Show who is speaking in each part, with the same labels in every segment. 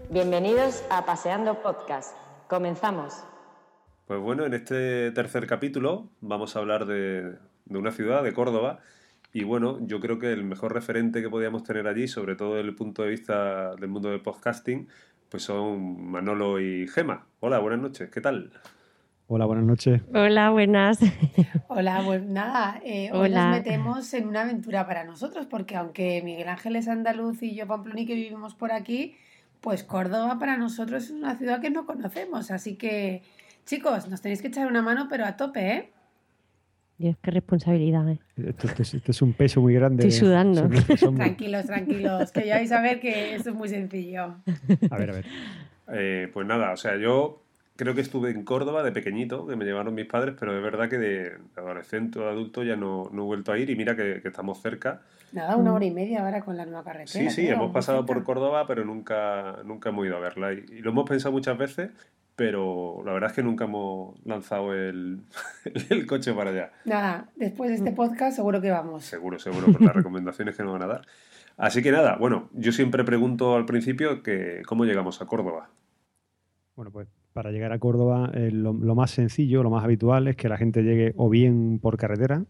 Speaker 1: Bienvenidos a Paseando Podcast. Comenzamos.
Speaker 2: Pues bueno, en este tercer capítulo vamos a hablar de una ciudad, de Córdoba, y bueno, yo creo que el mejor referente que podíamos tener allí, sobre todo desde el punto de vista del mundo del podcasting, pues son Manolo y Gema. Hola, buenas noches, ¿qué tal?
Speaker 3: Hola, buenas noches.
Speaker 4: Hola, buenas.
Speaker 5: Hola, pues nada, hoy nos metemos en una aventura para nosotros, porque aunque Miguel Ángel es andaluz y yo pamploni que vivimos por aquí, pues Córdoba para nosotros es una ciudad que no conocemos, así que chicos, nos tenéis que echar una mano, pero a tope, ¿eh?
Speaker 4: Dios, qué responsabilidad, ¿eh?
Speaker 3: Esto es un peso muy grande.
Speaker 4: Estoy sudando.
Speaker 5: Tranquilos, que ya vais a ver que esto es muy sencillo.
Speaker 3: A ver.
Speaker 2: Pues nada, o sea, yo creo que estuve en Córdoba de pequeñito, que me llevaron mis padres, pero es verdad que de adolescente o de adulto ya no he vuelto a ir, y mira que estamos cerca.
Speaker 5: Nada, 1 hora y media ahora con la nueva carretera.
Speaker 2: Sí, hemos pasado por Córdoba, pero nunca hemos ido a verla. Y lo hemos pensado muchas veces, pero la verdad es que nunca hemos lanzado el coche para allá.
Speaker 5: Nada, después de este podcast seguro que vamos.
Speaker 2: Seguro, por las recomendaciones que nos van a dar. Así que nada, bueno, yo siempre pregunto al principio que cómo llegamos a Córdoba.
Speaker 3: Bueno, pues para llegar a Córdoba lo más sencillo, lo más habitual es que la gente llegue o bien por carretera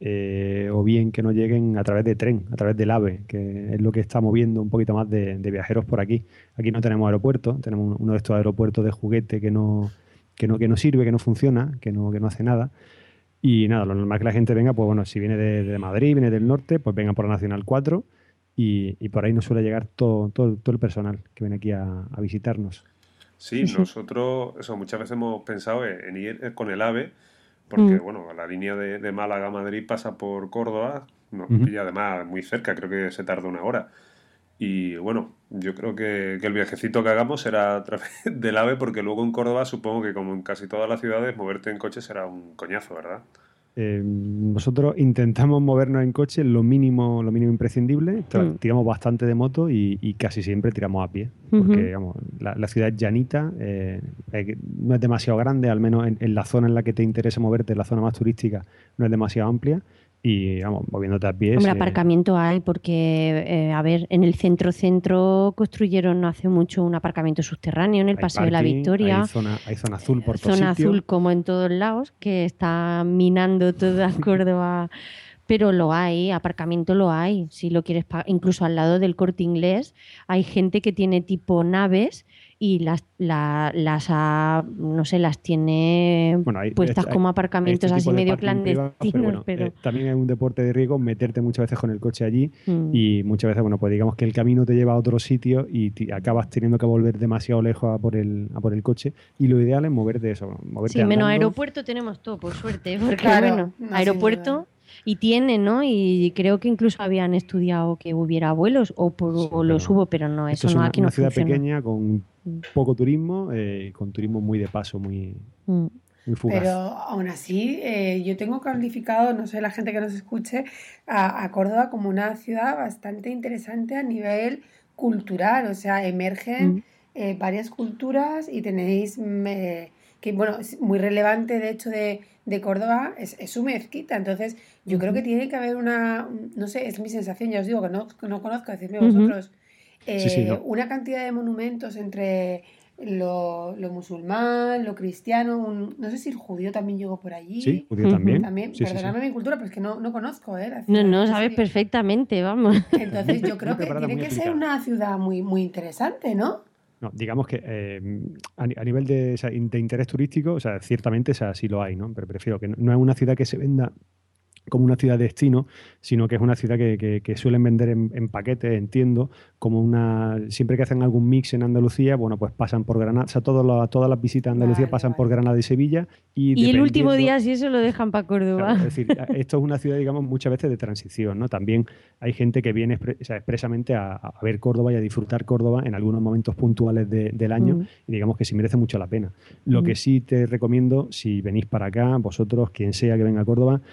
Speaker 3: o bien que no lleguen a través de tren, a través del AVE, que es lo que está moviendo un poquito más de viajeros por aquí. Aquí no tenemos aeropuerto, tenemos uno de estos aeropuertos de juguete que no sirve, que no funciona, que no hace nada. Y nada, lo normal es que la gente venga, pues bueno, si viene de Madrid, viene del norte, pues venga por la Nacional 4 y por ahí nos suele llegar todo el personal que viene aquí a visitarnos.
Speaker 2: Sí, nosotros muchas veces hemos pensado en ir con el AVE, porque bueno, la línea de Málaga a Madrid pasa por Córdoba, nos pilla además muy cerca, creo que se tarda 1 hora. Y bueno, yo creo que el viajecito que hagamos será a través del AVE, porque luego en Córdoba supongo que como en casi todas las ciudades, moverte en coche será un coñazo, ¿verdad?
Speaker 3: Nosotros intentamos movernos en coche lo mínimo imprescindible. Tiramos bastante de moto y casi siempre tiramos a pie, porque digamos, la ciudad es llanita, no es demasiado grande, al menos en la zona en la que te interesa moverte, la zona más turística, no es demasiado amplia. Y vamos, moviéndote a pie.
Speaker 4: Hombre, aparcamiento hay porque, a ver, en el centro construyeron no hace mucho un aparcamiento subterráneo en el Paseo de la Victoria.
Speaker 3: Hay zona azul por todos
Speaker 4: sitios. Zona azul como en todos lados, que está minando toda Córdoba. Pero lo hay, aparcamiento lo hay. Si lo quieres pagar, incluso al lado del Corte Inglés hay gente que tiene tipo naves y las tiene puestas como aparcamientos así medio clandestinos.
Speaker 3: Pero también es un deporte de riesgo meterte muchas veces con el coche allí y muchas veces, bueno, pues digamos que el camino te lleva a otro sitio y acabas teniendo que volver demasiado lejos a por el coche, y lo ideal es moverte
Speaker 4: sí, menos aeropuerto tenemos todo, por suerte, porque claro, bueno, aeropuerto... Y tiene, ¿no? Y creo que incluso habían estudiado que hubiera vuelos o los hubo, pero no, eso no, aquí no funciona.
Speaker 3: Es una ciudad pequeña con poco turismo, con turismo muy de paso, muy fugaz.
Speaker 5: Pero aún así, yo tengo calificado, no sé, la gente que nos escuche, a Córdoba como una ciudad bastante interesante a nivel cultural. O sea, emergen varias culturas y tenéis... que bueno, es muy relevante de hecho de Córdoba es su mezquita, entonces yo creo que tiene que haber no sé, es mi sensación, ya os digo que no conozco, decidme vosotros, una cantidad de monumentos entre lo musulmán, lo cristiano, no sé si el judío también llegó por allí.
Speaker 3: Sí, judío también.
Speaker 5: Sí, perdonadme mi cultura, pero es que no conozco,
Speaker 4: No, sabes perfectamente, vamos.
Speaker 5: Entonces yo creo que tiene que ser una ciudad muy, muy interesante, ¿no?
Speaker 3: No, digamos que a nivel de interés turístico, o sea, ciertamente sí lo hay, ¿no? Pero prefiero que no es una ciudad que se venda como una ciudad de destino, sino que es una ciudad que suelen vender en paquetes, entiendo, como siempre que hacen algún mix en Andalucía, bueno, pues pasan por Granada, o sea, todas las visitas a Andalucía pasan por Granada y Sevilla. Y
Speaker 4: el último día sí eso lo dejan para Córdoba.
Speaker 3: Claro, es decir, esto es una ciudad, digamos, muchas veces de transición, ¿no? También hay gente que viene expresamente a ver Córdoba y a disfrutar Córdoba en algunos momentos puntuales del año, y digamos que sí merece mucho la pena. Lo que sí te recomiendo, si venís para acá, vosotros, quien sea que venga a Córdoba,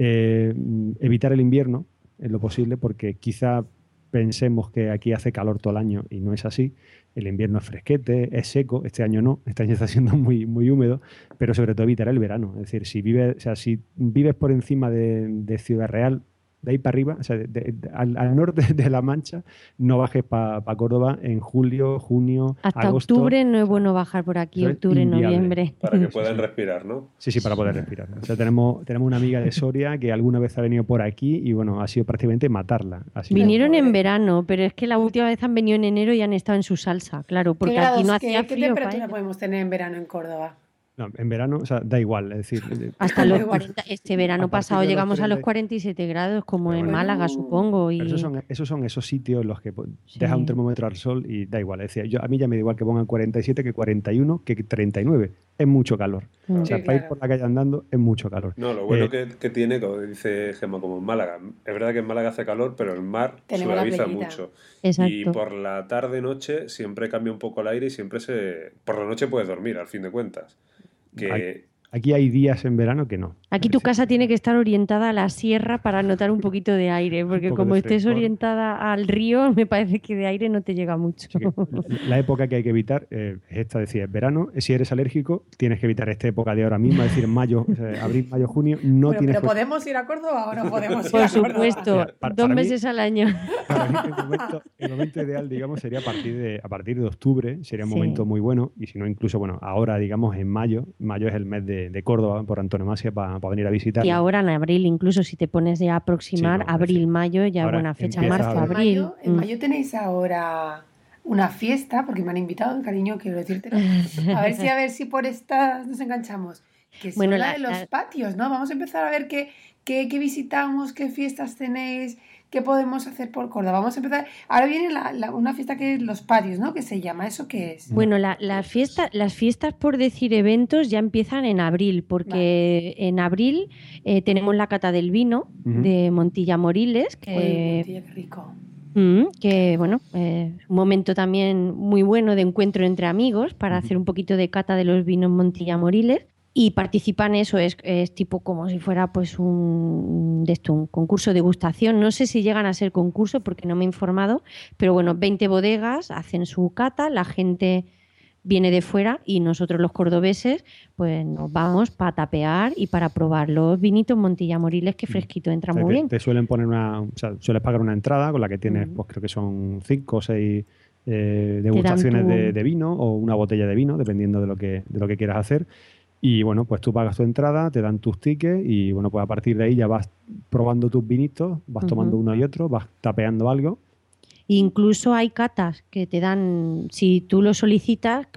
Speaker 3: evitar el invierno en lo posible, porque quizá pensemos que aquí hace calor todo el año y no es así. El invierno es fresquete, es seco. Este año no, este año está siendo muy, muy húmedo, pero sobre todo evitar el verano. Es decir, si vives por encima de Ciudad Real, de ahí para arriba, o sea, al norte de La Mancha, no bajes para Córdoba en julio, junio,
Speaker 4: Hasta
Speaker 3: agosto.
Speaker 4: octubre no es bueno bajar por aquí,
Speaker 3: Eso es
Speaker 4: octubre,
Speaker 3: inviable.
Speaker 4: noviembre.
Speaker 2: Para que puedan respirar, ¿no?
Speaker 3: Sí, para poder respirar. O sea, tenemos una amiga de Soria que alguna vez ha venido por aquí y bueno, ha sido prácticamente matarla. Así que-
Speaker 4: Vinieron en verano, pero es que la última vez han venido en enero y han estado en su salsa, claro,
Speaker 5: ¿Qué
Speaker 4: porque aquí no
Speaker 5: grados,
Speaker 4: hacía
Speaker 5: qué
Speaker 4: frío.
Speaker 5: temperatura podemos tener en verano en Córdoba?
Speaker 3: No, en verano, o sea, da igual, es decir,
Speaker 4: Hasta los
Speaker 5: Da igual.
Speaker 4: 40, este verano
Speaker 3: A partir
Speaker 4: pasado
Speaker 3: de los
Speaker 4: llegamos a los
Speaker 3: 30.
Speaker 4: 47 grados, como en
Speaker 3: Pero bueno.
Speaker 4: Málaga, supongo. Y...
Speaker 3: pero esos son esos sitios en los que
Speaker 4: Sí.
Speaker 3: deja un termómetro al sol y da igual. Es decir, a mí ya me da igual que pongan 47, que 41, que 39. Es mucho calor.
Speaker 4: Mm.
Speaker 3: O sea,
Speaker 5: Sí,
Speaker 3: para ir
Speaker 5: claro.
Speaker 3: por la calle andando es mucho calor.
Speaker 2: No, lo bueno que tiene, como dice Gemma, como en Málaga. Es verdad que en Málaga hace calor, pero el mar
Speaker 5: Tenemos la
Speaker 2: suaviza
Speaker 5: playita.
Speaker 2: mucho.
Speaker 4: Exacto.
Speaker 2: Y por la tarde-noche siempre cambia un poco el aire y siempre por la noche puedes dormir, al fin de cuentas. Que
Speaker 3: Aquí hay días en verano que no.
Speaker 4: Aquí tu casa tiene que estar orientada a la sierra para notar un poquito de aire, porque
Speaker 3: poco de
Speaker 4: como estés
Speaker 3: frescor.
Speaker 4: orientada al río, me parece que de aire no te llega mucho.
Speaker 3: Así que la época que hay que evitar es esta, decía, es verano. Si eres alérgico, tienes que evitar esta época de ahora mismo, es decir, mayo, abril, mayo, junio. No
Speaker 5: Bueno,
Speaker 3: tienes
Speaker 5: pero ¿podemos ir a Córdoba o no podemos ir
Speaker 4: Por
Speaker 5: a Córdoba?
Speaker 4: supuesto,
Speaker 3: Mira,
Speaker 4: 2
Speaker 3: para mí-
Speaker 4: meses al año.
Speaker 3: Para mí el momento ideal, digamos, sería a partir de octubre, sería un
Speaker 4: Sí.
Speaker 3: momento muy bueno, y si no, incluso, bueno, ahora, digamos, en mayo es el mes de Córdoba, por antonomasia, para venir a visitar.
Speaker 4: Y ahora en abril, incluso si te pones ya a aproximar,
Speaker 3: Sí, no,
Speaker 4: abril, mayo, ya
Speaker 3: ahora
Speaker 4: buena fecha,
Speaker 3: empieza
Speaker 4: marzo,
Speaker 3: a ver.
Speaker 4: abril.
Speaker 5: En mayo tenéis ahora una fiesta, porque me han invitado, cariño, quiero decirte. A ver si por esta nos enganchamos. Que es
Speaker 4: Bueno,
Speaker 5: la de los patios, ¿no? Vamos a empezar a ver qué visitamos, qué fiestas tenéis, qué podemos hacer por Córdoba. Vamos a empezar. Ahora viene una fiesta que es los patios, ¿no? ¿Qué se llama? ¿Eso qué es?
Speaker 4: Bueno, las fiestas, por decir eventos, ya empiezan en abril, porque en abril tenemos la cata del vino
Speaker 3: Ujú.
Speaker 4: de Montilla Moriles,
Speaker 5: Uy, Montilla, qué rico.
Speaker 4: que bueno, un momento también muy bueno de encuentro entre amigos para hacer un poquito de cata de los vinos Montilla Moriles. Y participan, eso es tipo como si fuera pues un concurso de degustación. No sé si llegan a ser concurso porque no me he informado, pero bueno, 20 bodegas hacen su cata, la gente viene de fuera y nosotros los cordobeses pues nos vamos para tapear y para probar los vinitos Montilla Moriles, que fresquito entra
Speaker 3: O sea,
Speaker 4: muy bien.
Speaker 3: te suelen poner sueles pagar una entrada con la que tienes, pues creo que son 5 o 6 degustaciones de vino o una botella de vino, dependiendo de lo que quieras hacer. Y bueno, pues tú pagas tu entrada, te dan tus tickets y bueno, pues a partir de ahí ya vas probando tus vinitos, vas tomando uno y otro, vas tapeando algo.
Speaker 4: Incluso hay catas que te dan, si tú lo solicitas,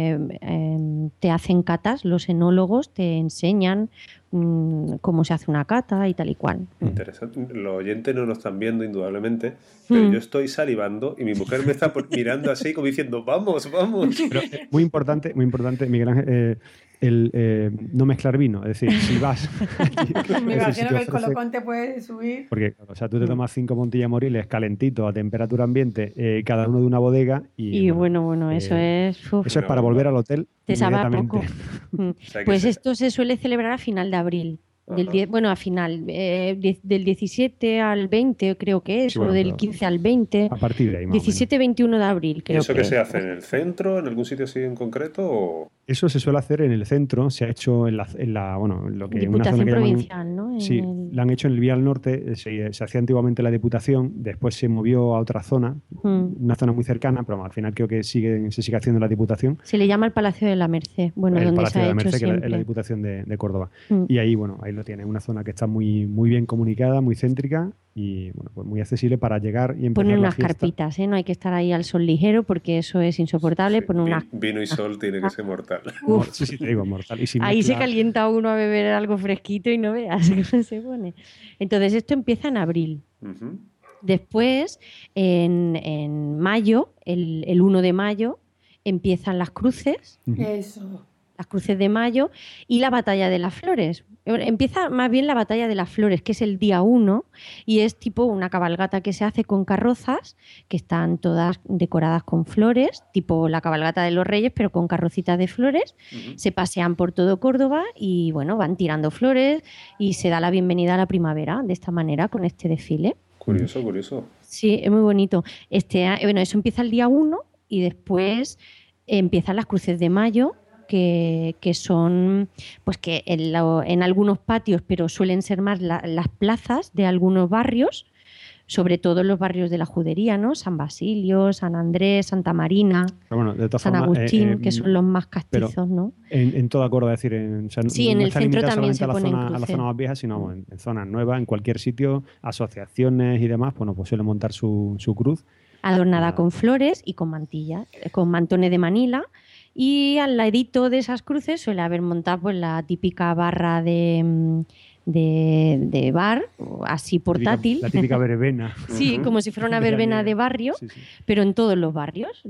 Speaker 4: te hacen catas, los enólogos te enseñan cómo se hace una cata y tal y cual.
Speaker 2: Interesante. Los oyentes no nos están viendo indudablemente, pero yo estoy salivando y mi mujer me está mirando así como diciendo, vamos, vamos.
Speaker 3: Pero muy importante, Miguel Ángel, no mezclar vino. Es decir, si vas...
Speaker 5: Me imagino que el colocón te puede subir.
Speaker 3: Porque, o sea, tú te tomas 5 Montilla Moriles calentitos a temperatura ambiente, cada uno de una bodega.
Speaker 4: Y bueno, eso es... Uf,
Speaker 3: eso es para volver al hotel
Speaker 4: te sabe a
Speaker 3: inmediatamente.
Speaker 4: poco.
Speaker 2: O sea, que
Speaker 4: Pues esto se suele celebrar a final de abril. A final, del 17 al 20 creo que es,
Speaker 3: Sí, bueno,
Speaker 4: o del
Speaker 3: pero
Speaker 4: 15 al 20.
Speaker 3: A partir de ahí, más o menos.
Speaker 4: 17-21 de abril,
Speaker 2: ¿Y
Speaker 4: creo
Speaker 2: eso
Speaker 4: que
Speaker 2: que se
Speaker 4: es.
Speaker 2: hace en el centro, en algún sitio así en concreto? O...
Speaker 3: Eso se suele hacer en el centro, se ha hecho en lo que en una
Speaker 4: Diputación
Speaker 3: zona que llaman,
Speaker 4: provincial, ¿no?
Speaker 3: Sí, la han hecho en el Vía al Norte, se hacía antiguamente la Diputación, después se movió a otra zona, una zona muy cercana, pero al final creo que se sigue haciendo la Diputación.
Speaker 4: Se le llama el Palacio de la Merced, bueno,
Speaker 3: El
Speaker 4: donde
Speaker 3: Palacio
Speaker 4: se
Speaker 3: de
Speaker 4: ha
Speaker 3: la
Speaker 4: hecho
Speaker 3: Merced, que
Speaker 4: siempre.
Speaker 3: es la Diputación de Córdoba.
Speaker 4: Mm.
Speaker 3: Y ahí, bueno, ahí lo tienes, una zona que está muy, muy bien comunicada, muy céntrica y bueno, pues muy accesible para llegar y empezar
Speaker 4: Ponen
Speaker 3: la
Speaker 4: unas
Speaker 3: fiesta.
Speaker 4: carpitas, no hay que estar ahí al sol ligero porque eso es insoportable.
Speaker 2: Sí,
Speaker 4: Ponen unas...
Speaker 2: vino y sol tiene que ser mortal.
Speaker 3: Sí, te digo, mortal. Y si
Speaker 4: Ahí se
Speaker 3: mezcla-
Speaker 4: calienta uno a beber algo fresquito y no veas cómo se pone. Entonces esto empieza en abril.
Speaker 2: Ujú.
Speaker 4: Después, en mayo, el 1 de mayo, empiezan las cruces.
Speaker 5: Eso.
Speaker 4: Las cruces de mayo y la batalla de las flores. Empieza más bien la batalla de las flores, que es el día 1 y es tipo una cabalgata que se hace con carrozas que están todas decoradas con flores, tipo la cabalgata de los Reyes, pero con carrocitas de flores. Se pasean por todo Córdoba y bueno, van tirando flores y se da la bienvenida a la primavera de esta manera, con este desfile.
Speaker 2: Curioso, curioso.
Speaker 4: Sí, es muy bonito. Bueno, eso empieza el día 1 y después empiezan las cruces de mayo, que son, pues que en algunos patios, pero suelen ser más las plazas de algunos barrios, sobre todo los barrios de la Judería, ¿no? San Basilio, San Andrés, Santa Marina,
Speaker 3: Pero bueno, de todas
Speaker 4: San
Speaker 3: formas,
Speaker 4: Agustín, que son los más castizos, ¿no?
Speaker 3: En todo Córdoba, es decir, o sea,
Speaker 4: Sí, en
Speaker 3: no
Speaker 4: el
Speaker 3: está
Speaker 4: centro
Speaker 3: limitado
Speaker 4: también
Speaker 3: solamente
Speaker 4: se ponen
Speaker 3: a la
Speaker 4: cruces.
Speaker 3: zona más vieja, sino bueno, en zonas nuevas, en cualquier sitio, asociaciones y demás, bueno, pues suelen montar su cruz.
Speaker 4: Adornada
Speaker 3: Ah.
Speaker 4: con flores y con mantillas, con mantones de Manila. Y al ladito de esas cruces suele haber montado pues, la típica barra de bar, así portátil.
Speaker 3: La típica verbena.
Speaker 4: Sí, como si fuera una verbena de barrio,
Speaker 3: Sí, sí.
Speaker 4: pero en todos los barrios,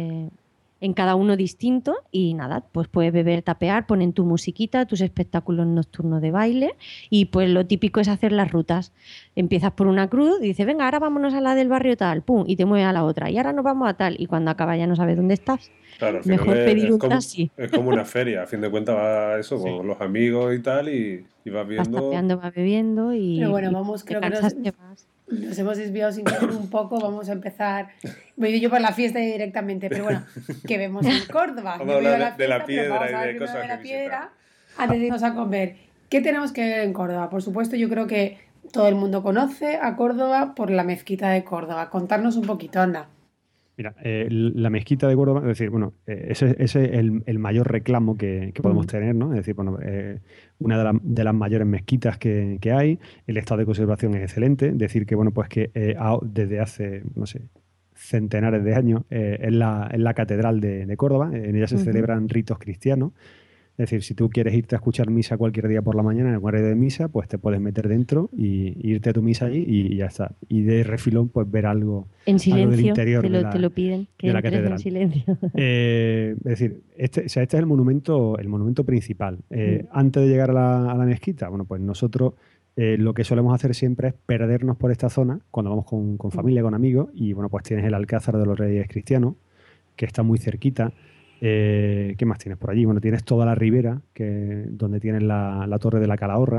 Speaker 4: en cada uno distinto. Y nada, pues puedes beber, tapear, ponen tu musiquita, tus espectáculos nocturnos de baile. Y pues lo típico es hacer las rutas. Empiezas por una cruz y dices, venga, ahora vámonos a la del barrio tal, pum, y te mueves a la otra. Y ahora nos vamos a tal. Y cuando acaba ya no sabes dónde estás.
Speaker 2: Claro, al final
Speaker 4: Mejor pedir un taxi.
Speaker 2: es como una feria, a fin de cuentas va eso,
Speaker 3: Sí.
Speaker 2: con los amigos y tal, y vas
Speaker 4: Vas
Speaker 2: viendo...
Speaker 4: tapeando, vas bebiendo y,
Speaker 5: Pero bueno,
Speaker 4: y
Speaker 5: vamos,
Speaker 4: te
Speaker 5: creo que
Speaker 4: cansas, te vas.
Speaker 5: nos hemos desviado sin querer un poco. Vamos a empezar. Me he ido yo por la fiesta directamente, pero bueno, ¿qué vemos en Córdoba?
Speaker 2: Vamos
Speaker 5: Yo
Speaker 2: a
Speaker 5: me he ido
Speaker 2: hablar de la
Speaker 5: fiesta, pero
Speaker 2: piedra
Speaker 5: vamos
Speaker 2: y
Speaker 5: a
Speaker 2: de
Speaker 5: ver primero
Speaker 2: cosas
Speaker 5: de
Speaker 2: que
Speaker 5: la piedra
Speaker 2: visitar.
Speaker 5: antes de irnos a comer. ¿Qué tenemos que ver en Córdoba? Por supuesto, yo creo que todo el mundo conoce a Córdoba por la mezquita de Córdoba. Contarnos un poquito, anda.
Speaker 3: Mira, la mezquita de Córdoba, es decir, bueno, ese es el mayor reclamo que podemos tener, ¿no? Es decir, bueno, una de las mayores mezquitas que hay, el estado de conservación es excelente, decir que, bueno, pues que desde hace, no sé, centenares de años es la catedral de Córdoba, en ella se celebran ritos cristianos. Es decir, si tú quieres irte a escuchar misa cualquier día por la mañana en el horario de misa, pues te puedes meter dentro y irte a tu misa allí y ya está. Y de refilón, pues ver algo
Speaker 4: En
Speaker 3: del
Speaker 4: silencio,
Speaker 3: interior
Speaker 4: te lo piden, que
Speaker 3: de la
Speaker 4: entres
Speaker 3: catedral.
Speaker 4: en silencio.
Speaker 3: Es decir, este es el monumento principal. Antes de llegar a la mezquita, bueno, pues nosotros lo que solemos hacer siempre es perdernos por esta zona cuando vamos con familia, con amigos, y bueno, pues tienes el Alcázar de los Reyes Cristianos, que está muy cerquita. ¿Qué más tienes por allí? Bueno, tienes toda la ribera, donde tienes la Torre de la Calahorra,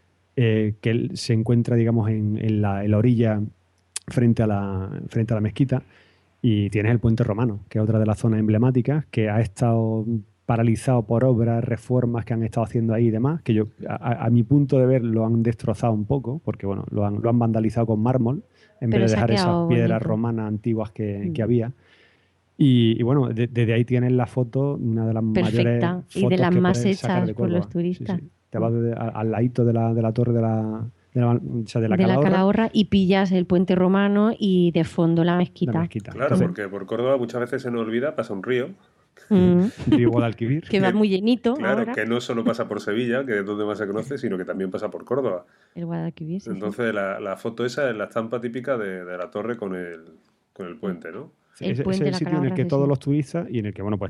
Speaker 3: que se encuentra, digamos, en la orilla frente a la mezquita, y tienes el Puente Romano, que es otra de las zonas emblemáticas, que ha estado paralizado por obras, reformas que han estado haciendo ahí y demás, que yo, a mi punto de ver, lo han destrozado un poco, porque bueno, lo han vandalizado con mármol, en
Speaker 4: Pero
Speaker 3: vez de
Speaker 4: se ha
Speaker 3: dejar esas
Speaker 4: quedado
Speaker 3: piedras
Speaker 4: bonito.
Speaker 3: romanas antiguas que había. Y bueno, desde ahí tienes la foto, una de las
Speaker 4: Perfecta,
Speaker 3: mayores
Speaker 4: y de
Speaker 3: fotos
Speaker 4: las
Speaker 3: que
Speaker 4: más
Speaker 3: puedes sacar
Speaker 4: hechas
Speaker 3: de
Speaker 4: por los
Speaker 3: Córdoba.
Speaker 4: turistas.
Speaker 3: Sí, sí. Te vas al ladito de la torre de la o sea, de la
Speaker 4: de la
Speaker 3: Calahorra,
Speaker 4: Calahorra y pillas el puente romano y de fondo la mezquita.
Speaker 3: la mezquita.
Speaker 2: Claro,
Speaker 3: Entonces,
Speaker 2: porque por Córdoba muchas veces se nos olvida, pasa un río,
Speaker 3: Río Guadalquivir.
Speaker 4: Que va muy llenito
Speaker 2: claro,
Speaker 4: ahora.
Speaker 2: que no solo pasa por Sevilla, que es donde más se conoce, sino que también pasa por Córdoba.
Speaker 4: El Guadalquivir, sí, sí.
Speaker 2: Entonces la foto esa es la estampa típica de la torre con el puente, ¿no?
Speaker 3: Sí,
Speaker 4: El
Speaker 3: ese
Speaker 4: puente
Speaker 3: es
Speaker 4: de
Speaker 3: el
Speaker 4: la
Speaker 3: sitio en el
Speaker 4: Calahorra,
Speaker 3: que
Speaker 4: sí,
Speaker 3: todos
Speaker 4: sí.
Speaker 3: los turistas y en el que, bueno, pues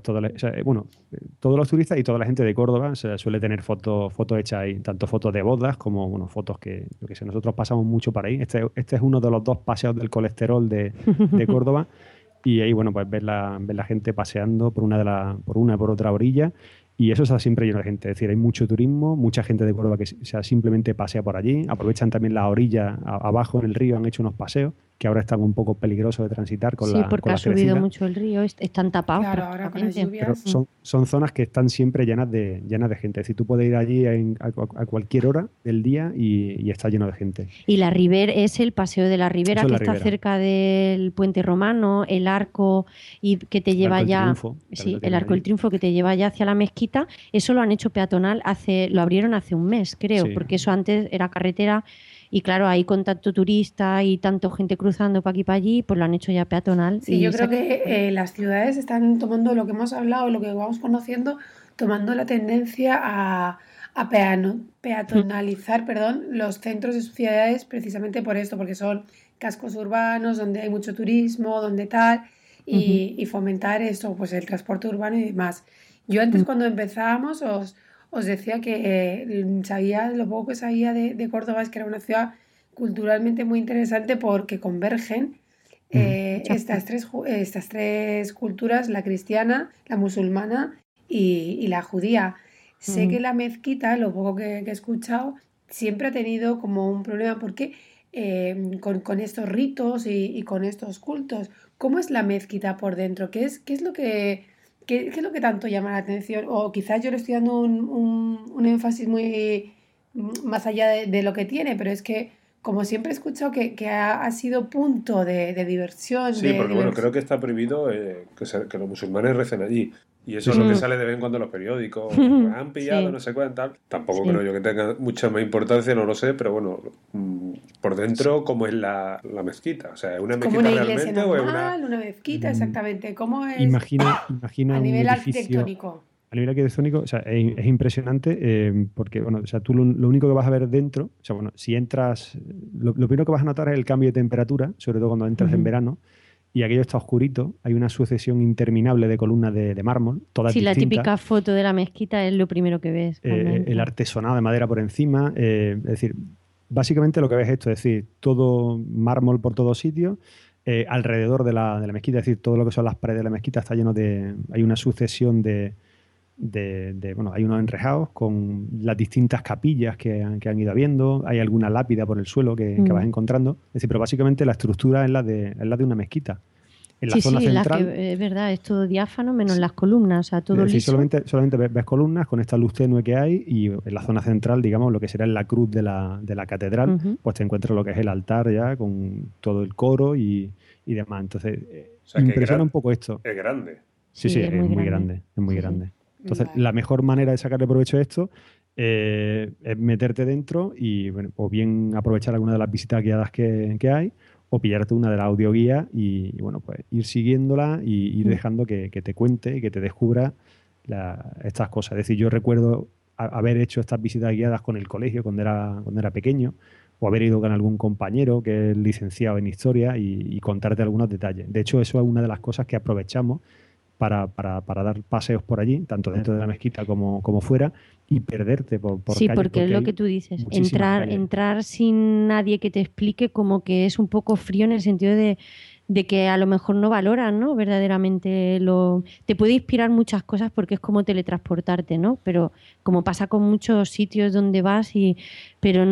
Speaker 3: todos los turistas y toda la gente de Córdoba se suele tener fotos hechas ahí, tanto fotos de bodas como, bueno, fotos que, yo que sé, nosotros pasamos mucho para ahí. Este es uno de los 2 paseos del colesterol de Córdoba, y ahí, bueno, pues ver la gente paseando por por otra orilla, y eso está siempre lleno de gente. Es decir, hay mucho turismo, mucha gente de Córdoba que simplemente pasea por allí, aprovechan también la orilla abajo en el río, han hecho unos paseos que ahora están un poco peligrosos de transitar con
Speaker 4: Sí, porque
Speaker 3: con
Speaker 4: ha
Speaker 3: la
Speaker 4: subido
Speaker 3: crecida.
Speaker 4: mucho el río, están tapados
Speaker 5: Claro, ahora con las
Speaker 4: prácticamente.
Speaker 3: Pero
Speaker 5: lluvias.
Speaker 3: son zonas que están siempre llenas de gente. Es decir, tú puedes ir allí a cualquier hora del día y está lleno de gente.
Speaker 4: Y la Ribera es el paseo de la Ribera,
Speaker 3: Eso es
Speaker 4: que
Speaker 3: la
Speaker 4: está
Speaker 3: Ribera.
Speaker 4: cerca del puente romano, el arco y que te lleva
Speaker 3: Arco del
Speaker 4: ya.
Speaker 3: Triunfo, que
Speaker 4: Sí,
Speaker 3: lo
Speaker 4: el
Speaker 3: tienen
Speaker 4: arco del
Speaker 3: allí.
Speaker 4: triunfo que te lleva ya hacia la mezquita. Eso lo han hecho peatonal lo abrieron hace un mes, creo,
Speaker 3: Sí.
Speaker 4: porque eso antes era carretera. Y claro, hay contacto turista y tanto gente cruzando para aquí y para allí, pues lo han hecho ya peatonal.
Speaker 5: Sí,
Speaker 4: y
Speaker 5: yo
Speaker 4: se
Speaker 5: creo
Speaker 4: ha-
Speaker 5: que las ciudades están tomando lo que hemos hablado, lo que vamos conociendo, tomando la tendencia a peatonalizar, perdón, los centros de sus ciudades precisamente por esto, porque son cascos urbanos donde hay mucho turismo, donde tal, y fomentar eso, pues el transporte urbano y demás. Yo antes cuando empezábamos os decía que sabía, lo poco que sabía de Córdoba es que era una ciudad culturalmente muy interesante porque convergen estas tres culturas, la cristiana, la musulmana y la judía. Sé que la mezquita, lo poco que he escuchado, siempre ha tenido como un problema porque con estos ritos y con estos cultos, ¿cómo es la mezquita por dentro? ¿Qué es lo que ¿qué es lo que tanto llama la atención? O quizás yo le estoy dando un énfasis muy más allá de lo que tiene, pero es que como siempre he escuchado que ha sido punto de diversión.
Speaker 2: Sí, porque bueno, creo que está prohibido que los musulmanes recen allí. Y eso es lo que sale de vez en cuando en los periódicos. Pues han pillado, no sé cuánto, tal. Tampoco creo yo que tenga mucha más importancia, no lo sé, pero bueno, por dentro, ¿cómo es la mezquita? O sea, ¿es una mezquita realmente
Speaker 5: normal,
Speaker 2: o es
Speaker 5: una mezquita, exactamente? ¿Cómo es
Speaker 3: Imagina
Speaker 5: a
Speaker 3: un
Speaker 5: nivel
Speaker 3: edificio,
Speaker 5: arquitectónico?
Speaker 3: a nivel arquitectónico, o sea, es impresionante porque, bueno, o sea, tú lo único que vas a ver dentro, o sea, bueno, si entras, lo primero que vas a notar es el cambio de temperatura, sobre todo cuando entras en verano, y aquello está oscurito, hay una sucesión interminable de columnas de mármol, todas distintas.
Speaker 4: Sí, la típica foto de la mezquita es lo primero que ves.
Speaker 3: El artesonado de madera por encima, es decir, básicamente lo que ves es esto, es decir, todo mármol por todos sitios. Alrededor de la mezquita, es decir, todo lo que son las paredes de la mezquita está lleno de... Hay una sucesión bueno, hay unos enrejados con las distintas capillas que han ido habiendo, hay alguna lápida por el suelo que vas encontrando. Es decir, pero básicamente la estructura es la de una mezquita. En la zona central,
Speaker 4: es verdad, es todo diáfano menos las columnas, o sea, todo liso.
Speaker 3: Solamente ves columnas con esta luz tenue que hay, y en la zona central, digamos, lo que será la cruz de la catedral, pues te encuentras lo que es el altar ya con todo el coro y demás. Entonces,
Speaker 2: o sea,
Speaker 3: impresiona un poco esto.
Speaker 2: Es grande.
Speaker 3: Sí, es muy grande. Es muy grande. Entonces, la mejor manera de sacarle provecho a esto es meterte dentro y, bueno, o bien aprovechar alguna de las visitas guiadas que hay, o pillarte una de las audioguías y, bueno, pues ir siguiéndola y ir dejando que te cuente y que te descubra estas cosas. Es decir, yo recuerdo haber hecho estas visitas guiadas con el colegio cuando era pequeño, o haber ido con algún compañero que es licenciado en historia y contarte algunos detalles. De hecho, eso es una de las cosas que aprovechamos para dar paseos por allí, tanto dentro de la mezquita como fuera, y perderte por
Speaker 4: sí,
Speaker 3: calles,
Speaker 4: porque es lo que tú dices, entrar sin nadie que te explique, como que es un poco frío en el sentido de que a lo mejor no valoran, ¿no? Verdaderamente te puede inspirar muchas cosas porque es como teletransportarte, ¿no? Pero como pasa con muchos sitios donde vas pero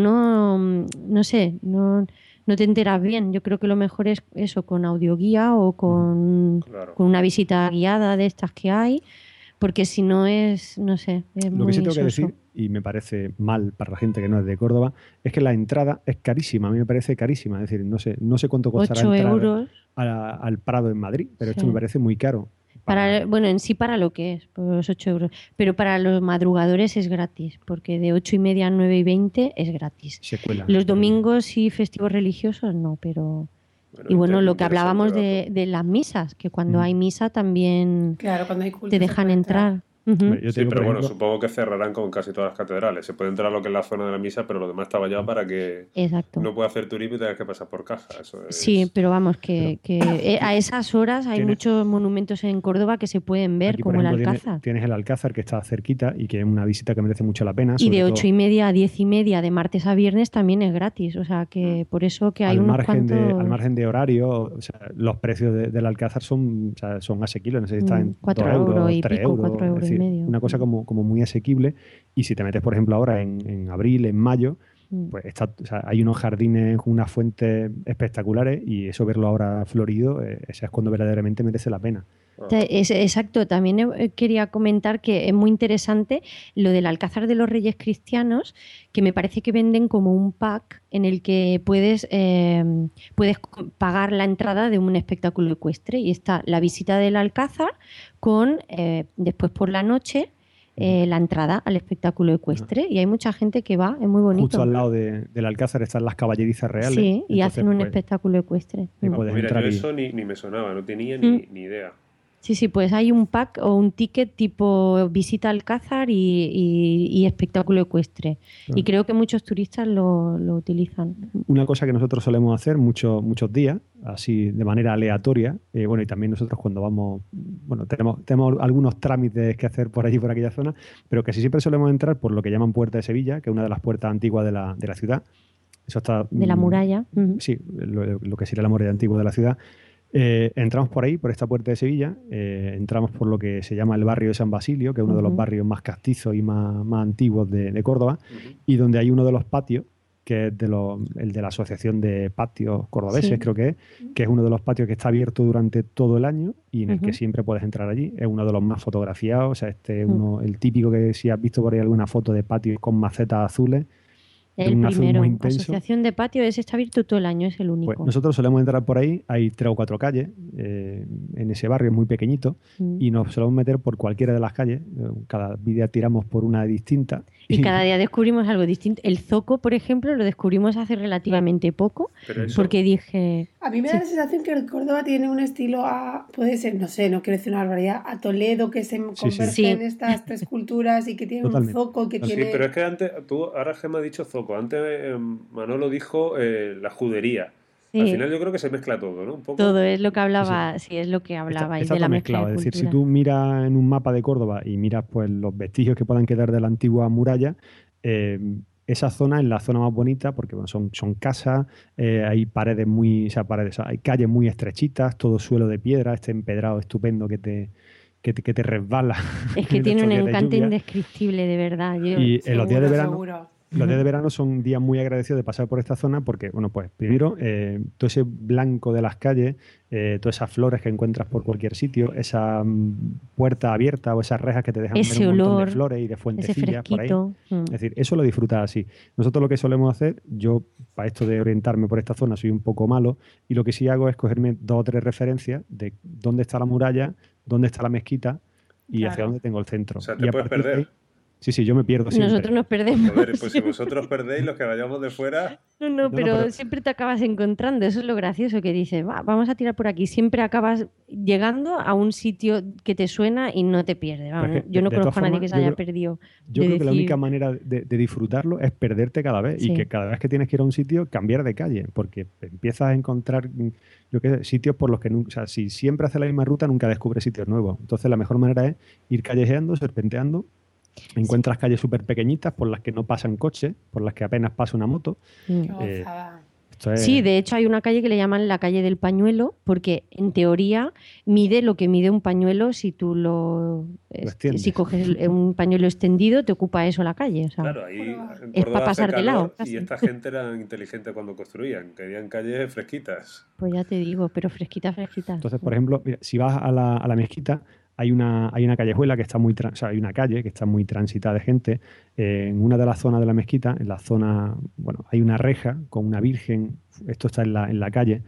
Speaker 4: no sé, no te enteras bien. Yo creo que lo mejor es eso, con audioguía o con una visita guiada de estas que hay, porque si no es, no sé, es
Speaker 3: lo
Speaker 4: muy
Speaker 3: que sí tengo que
Speaker 4: soso.
Speaker 3: decir, y me parece mal para la gente que no es de Córdoba, es que la entrada es carísima. A mí me parece carísima. Es decir, no sé cuánto costará
Speaker 4: 8
Speaker 3: entrar
Speaker 4: euros.
Speaker 3: al Prado en Madrid, pero esto me parece muy caro.
Speaker 4: Bueno, en sí para lo que es, por los 8 euros. Pero para los madrugadores es gratis, porque de 8:30 a 9:20 es gratis.
Speaker 3: Se cuela.
Speaker 4: Los domingos y festivos religiosos no, pero... Y bueno, lo que hablábamos de las misas, que cuando hay misa también
Speaker 5: cuando hay culto
Speaker 4: te dejan entrar.
Speaker 2: Sí, pero bueno, supongo que cerrarán con casi todas las catedrales. Se puede entrar a lo que es la zona de la misa, pero lo demás está vallado para que no pueda hacer turismo y tengas que pasar por caja. Eso es...
Speaker 4: Sí, pero vamos, que a esas horas hay muchos monumentos en Córdoba que se pueden ver,
Speaker 3: aquí,
Speaker 4: como
Speaker 3: ejemplo,
Speaker 4: el Alcázar.
Speaker 3: Tienes el Alcázar, que está cerquita y que es una visita que merece mucho la pena.
Speaker 4: Y de 8:30 a 10:30 de martes a viernes también es gratis. O sea, que por eso que hay unos cuantos...
Speaker 3: Al margen de horario, o sea, los precios del Alcázar son asequibles. No sé si están en
Speaker 4: 4 euros y
Speaker 3: 3
Speaker 4: pico,
Speaker 3: euros.
Speaker 4: 4 euros
Speaker 3: es decir,
Speaker 4: y medio.
Speaker 3: Una cosa como muy asequible, y si te metes, por ejemplo, ahora en abril, en mayo, pues hay unos jardines, unas fuentes espectaculares, y eso verlo ahora florido, ese es cuando verdaderamente merece la pena.
Speaker 4: Exacto, también quería comentar que es muy interesante lo del Alcázar de los Reyes Cristianos, que me parece que venden como un pack en el que puedes pagar la entrada de un espectáculo ecuestre, y está la visita del Alcázar con después por la noche la entrada al espectáculo ecuestre, y hay mucha gente que va, es muy bonito.
Speaker 3: Justo al lado del Alcázar están las caballerizas reales.
Speaker 4: Sí, y hacen un espectáculo ecuestre.
Speaker 2: Mira, yo eso ni me sonaba, no tenía ni idea.
Speaker 4: Sí, pues hay un pack o un ticket tipo visita al Alcázar y espectáculo ecuestre. Y creo que muchos turistas lo utilizan.
Speaker 3: Una cosa que nosotros solemos hacer muchos días, así de manera aleatoria, y también nosotros cuando vamos, tenemos algunos trámites que hacer por allí, por aquella zona, pero que siempre solemos entrar por lo que llaman Puerta de Sevilla, que es una de las puertas antiguas de la ciudad. Eso está...
Speaker 4: De la muralla.
Speaker 3: Sí, lo que sería la muralla antigua de la ciudad. Entramos por ahí, por esta Puerta de Sevilla, entramos por lo que se llama el barrio de San Basilio, que es uno de los barrios más castizos y más antiguos de Córdoba, y donde hay uno de los patios que es el de la Asociación de Patios Cordobeses,
Speaker 4: Sí.
Speaker 3: creo que es uno de los patios que está abierto durante todo el año y en el que
Speaker 4: Ujú.
Speaker 3: siempre puedes entrar allí. Es uno de los más fotografiados, o sea, este es
Speaker 4: Mm.
Speaker 3: el típico que si has visto por ahí alguna foto de patios con macetas azules, de
Speaker 4: El
Speaker 3: un azul muy
Speaker 4: primero,
Speaker 3: intenso.
Speaker 4: Asociación de Patio, ese está abierto todo el año, es el
Speaker 3: Pues
Speaker 4: único.
Speaker 3: nosotros solemos entrar por ahí, hay 3 o 4 calles en ese barrio, es muy pequeñito,
Speaker 4: Mm.
Speaker 3: y nos solemos meter por cualquiera de las calles. Cada día tiramos por una distinta.
Speaker 4: Y cada día descubrimos algo distinto. El zoco, por ejemplo, lo descubrimos hace relativamente poco,
Speaker 2: Pero eso,
Speaker 4: porque dije,
Speaker 5: A mí me da la sensación que Córdoba tiene un estilo puede ser, no sé, no quiero decir una barbaridad, a Toledo, que se
Speaker 3: Sí.
Speaker 5: convergen
Speaker 4: Sí.
Speaker 5: estas tres culturas y que tiene un
Speaker 3: Totalmente.
Speaker 5: zoco, que
Speaker 2: sí,
Speaker 5: tiene...
Speaker 2: pero es que antes, ahora Gemma ha dicho zoco, antes Manolo dijo la judería. Al
Speaker 4: sí,
Speaker 2: final yo creo que se mezcla todo, ¿no? Un poco.
Speaker 4: todo es lo que
Speaker 3: Sí, sí.
Speaker 4: hablaba, sí, es lo que
Speaker 3: Está,
Speaker 4: hablabais
Speaker 3: está
Speaker 4: de
Speaker 3: todo
Speaker 4: la mezcla
Speaker 3: mezclado.
Speaker 4: de
Speaker 3: Es decir, si
Speaker 4: culturas.
Speaker 3: tú miras en un mapa de Córdoba y miras pues los vestigios que puedan quedar de la antigua muralla, eh, esa zona es la zona más bonita porque bueno, son casas, hay paredes o sea, hay calles muy estrechitas, todo suelo de piedra, este empedrado estupendo que te resbala
Speaker 4: Es que
Speaker 3: en
Speaker 4: tiene
Speaker 3: estos
Speaker 4: un
Speaker 3: días de
Speaker 4: encanto
Speaker 3: lluvia.
Speaker 4: indescriptible, de verdad.
Speaker 3: Y en los días de
Speaker 5: Seguro,
Speaker 3: verano,
Speaker 5: seguro.
Speaker 3: los días de verano son días muy agradecidos de pasar por esta zona porque, bueno, pues primero, todo ese blanco de las calles, todas esas flores que encuentras por cualquier sitio, esa puerta abierta o esas rejas que te dejan ver
Speaker 4: Ese
Speaker 3: un montón de
Speaker 4: olor,
Speaker 3: flores y de
Speaker 4: ese
Speaker 3: fuentecillas por ahí.
Speaker 4: fresquito.
Speaker 3: Es decir, eso lo disfrutas así. Nosotros lo que solemos hacer, yo para esto de orientarme por esta zona soy un poco malo y lo que sí hago es cogerme 2 o 3 referencias de dónde está la muralla, dónde está la mezquita y hacia
Speaker 5: Claro.
Speaker 3: dónde tengo el centro.
Speaker 2: O sea,
Speaker 3: Y
Speaker 2: te
Speaker 3: a
Speaker 2: puedes
Speaker 3: partir de ahí,
Speaker 2: perder.
Speaker 3: sí, yo me pierdo siempre.
Speaker 4: Nosotros nos perdemos.
Speaker 2: Joder, pues si
Speaker 4: siempre.
Speaker 2: vosotros perdéis, los que vayamos de fuera.
Speaker 4: No,
Speaker 3: No,
Speaker 4: pero siempre te acabas encontrando. Eso es lo gracioso que dices, "Va, vamos a tirar por aquí". Siempre acabas llegando a un sitio que te suena y no te pierdes.
Speaker 3: pero es
Speaker 4: Vamos,
Speaker 3: que,
Speaker 4: yo no
Speaker 3: de
Speaker 4: conozco
Speaker 3: todas
Speaker 4: a nadie
Speaker 3: formas,
Speaker 4: que se haya perdido
Speaker 3: yo
Speaker 4: de
Speaker 3: creo que la única
Speaker 4: decir,
Speaker 3: manera de disfrutarlo es perderte cada vez y
Speaker 4: Sí.
Speaker 3: que cada vez que tienes que ir a un sitio, cambiar de calle, porque empiezas a encontrar, yo qué sé, sitios por los que nunca, o sea, si siempre haces la misma ruta, nunca descubres sitios nuevos. Entonces, la mejor manera es ir callejeando, serpenteando. Encuentras calles súper pequeñitas por las que no pasan coches, por las que apenas pasa una moto.
Speaker 4: mm.
Speaker 5: Qué
Speaker 3: Eh,
Speaker 5: gozada.
Speaker 3: Esto es,
Speaker 4: Sí, de hecho hay una calle que le llaman la calle del pañuelo, porque en teoría mide lo que mide un pañuelo si tú
Speaker 3: extiendes.
Speaker 4: si coges un pañuelo extendido, te ocupa eso la calle. O sea,
Speaker 2: Claro, ahí
Speaker 5: Bueno,
Speaker 2: en
Speaker 4: es
Speaker 2: Córdoba
Speaker 4: para
Speaker 2: hace
Speaker 4: pasar de lado,
Speaker 2: calor
Speaker 4: casi.
Speaker 2: y esta gente era inteligente cuando construían. Querían calles fresquitas.
Speaker 4: Pues ya te digo, pero fresquita, fresquita.
Speaker 3: Entonces, por ejemplo, mira, si vas a la mezquita, hay una callejuela que está o sea, hay una calle que está muy transitada de gente. En una de las zonas de la mezquita, en la zona, bueno, hay una reja con una virgen. Esto está en la calle,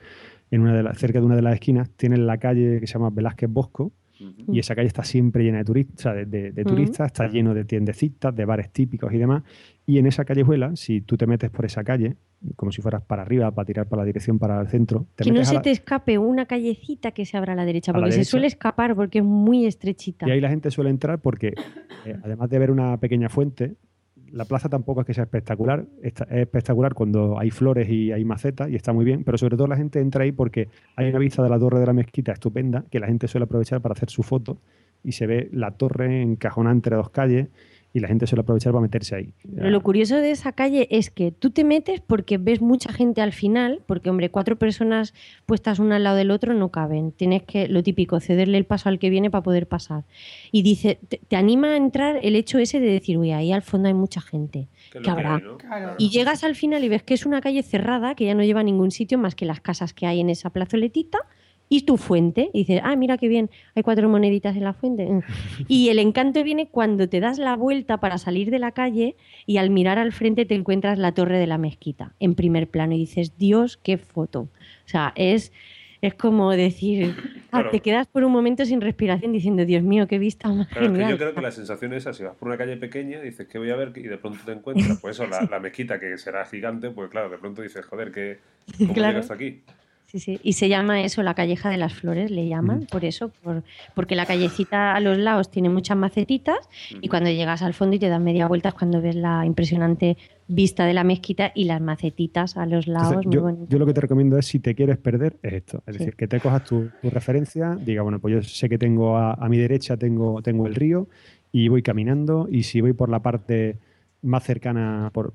Speaker 3: cerca de una de las esquinas. Tienen la calle que se llama Velázquez Bosco.
Speaker 2: Ujú.
Speaker 3: Y esa calle está siempre llena de turistas, o sea, de turistas, está lleno de tiendecitas, de bares típicos y demás. Y en esa callejuela, si tú te metes por esa calle, como si fueras para arriba, para tirar para la dirección para el centro, te
Speaker 4: Que no
Speaker 3: metes
Speaker 4: se te escape una callecita que se abra a la derecha,
Speaker 3: a la
Speaker 4: porque se
Speaker 3: derecha.
Speaker 4: suele escapar porque es muy estrechita.
Speaker 3: Y ahí la gente suele entrar porque, además de ver una pequeña fuente, la plaza tampoco es que sea espectacular. Es espectacular cuando hay flores y hay macetas y está muy bien, pero sobre todo la gente entra ahí porque hay una vista de la torre de la mezquita estupenda que la gente suele aprovechar para hacer su foto y se ve la torre encajonada entre 2 calles y la gente suele aprovechar para meterse ahí.
Speaker 4: Pero lo curioso de esa calle es que tú te metes porque ves mucha gente al final, porque, hombre, 4 personas puestas una al lado del otro no caben. Tienes que, lo típico, cederle el paso al que viene para poder pasar. Y dice, te anima a entrar el hecho ese de decir, uy, ahí al fondo hay mucha gente.
Speaker 2: Que es
Speaker 4: ¿Qué
Speaker 2: lo que
Speaker 4: habrá?
Speaker 2: hay, ¿no?
Speaker 5: Claro.
Speaker 4: Y llegas al final y ves que es una calle cerrada, que ya no lleva a ningún sitio más que las casas que hay en esa plazoletita y tu fuente. Y dices, ah, mira qué bien, hay 4 moneditas en la fuente. Y el encanto viene cuando te das la vuelta para salir de la calle y al mirar al frente te encuentras la torre de la mezquita en primer plano y dices, Dios, qué foto. O sea, es como decir,
Speaker 2: Claro.
Speaker 4: te quedas por un momento sin respiración diciendo, Dios mío, qué vista más
Speaker 2: Claro, es que
Speaker 4: genial.
Speaker 2: yo creo que la sensación es esa, si vas por una calle pequeña, dices que voy a ver y de pronto te encuentras, pues eso, la mezquita que será gigante, pues claro, de pronto dices, joder, ¿cómo
Speaker 4: Claro.
Speaker 2: llegas aquí?
Speaker 4: Sí, sí. Y se llama eso la calleja de las flores, le llaman, por eso, porque la callecita a los lados tiene muchas macetitas y cuando llegas al fondo y te das media vuelta es cuando ves la impresionante vista de la mezquita y las macetitas a los lados,
Speaker 3: Entonces,
Speaker 4: muy
Speaker 3: yo
Speaker 4: bonito.
Speaker 3: lo que te recomiendo es, si te quieres perder, es esto. Es
Speaker 4: Sí.
Speaker 3: decir, que te cojas tu referencia, diga, bueno, pues yo sé que tengo a mi derecha tengo el río y voy caminando y si voy por la parte más cercana, por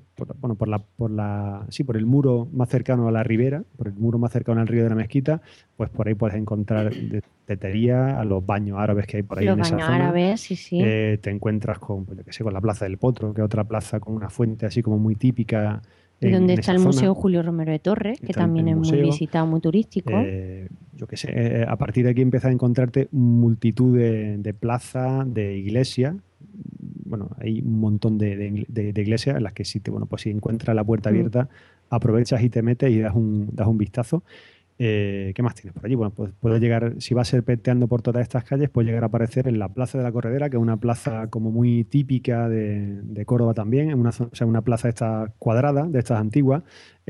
Speaker 3: el muro más cercano a la ribera, por el muro más cercano al río de la mezquita, pues por ahí puedes encontrar de tetería, a los baños árabes que hay por ahí
Speaker 4: Los
Speaker 3: en esa
Speaker 4: baños
Speaker 3: zona.
Speaker 4: árabes, sí, sí.
Speaker 3: Te encuentras con, pues, yo qué sé, con la Plaza del Potro, que es otra plaza con una fuente así como muy típica
Speaker 4: Y donde
Speaker 3: en
Speaker 4: está
Speaker 3: esa
Speaker 4: el
Speaker 3: zona.
Speaker 4: Museo Julio Romero de Torres, que
Speaker 3: Está
Speaker 4: también
Speaker 3: el
Speaker 4: es muy
Speaker 3: museo.
Speaker 4: visitado, muy turístico.
Speaker 3: Yo qué sé, a partir de aquí empiezas a encontrarte multitud de plazas, de iglesias. Bueno, hay un montón de iglesias en las que pues si encuentras la puerta abierta, aprovechas y te metes y das un vistazo. ¿Qué más tienes por allí? Bueno, pues puedes llegar, si vas serpenteando por todas estas calles, puedes llegar a aparecer en la Plaza de la Corredera, que es una plaza como muy típica de Córdoba también, una plaza esta cuadrada, de estas antiguas,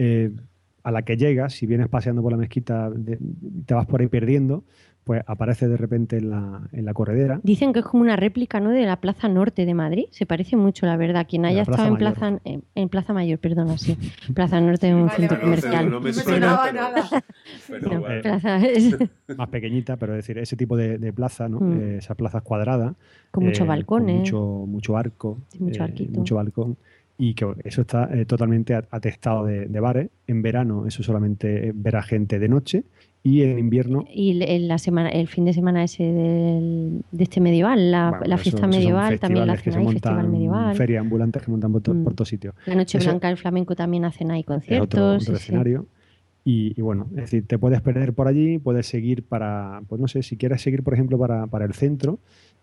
Speaker 3: a la que llegas, si vienes paseando por la mezquita, te vas por ahí perdiendo, pues aparece de repente en la Corredera.
Speaker 4: Dicen que es como una réplica, ¿no?, de la Plaza Norte de Madrid. Se parece mucho, la verdad. Quien haya estado en Plaza Mayor, perdona, sí. Plaza Norte es un centro comercial.
Speaker 2: No me
Speaker 5: sonaba nada.
Speaker 2: Pero vale.
Speaker 4: Plaza
Speaker 3: Más pequeñita, pero es decir, ese tipo de plaza, ¿no? Esas plazas cuadradas.
Speaker 4: con muchos balcones.
Speaker 3: Con mucho arco.
Speaker 4: Sí, mucho arquito.
Speaker 3: Mucho balcón. Y que eso está totalmente atestado de bares. En verano eso solamente verá gente de noche. Y en invierno...
Speaker 4: Y el fin de semana ese de este medieval, la fiesta medieval, también la hacen ahí, festival medieval.
Speaker 3: Ferias ambulantes que montan por todos sitios.
Speaker 4: La Noche Blanca del Flamenco también hacen ahí conciertos.
Speaker 3: Otro escenario. Y bueno, es decir, te puedes perder por allí, puedes seguir pues no sé, si quieres seguir, por ejemplo, para el centro,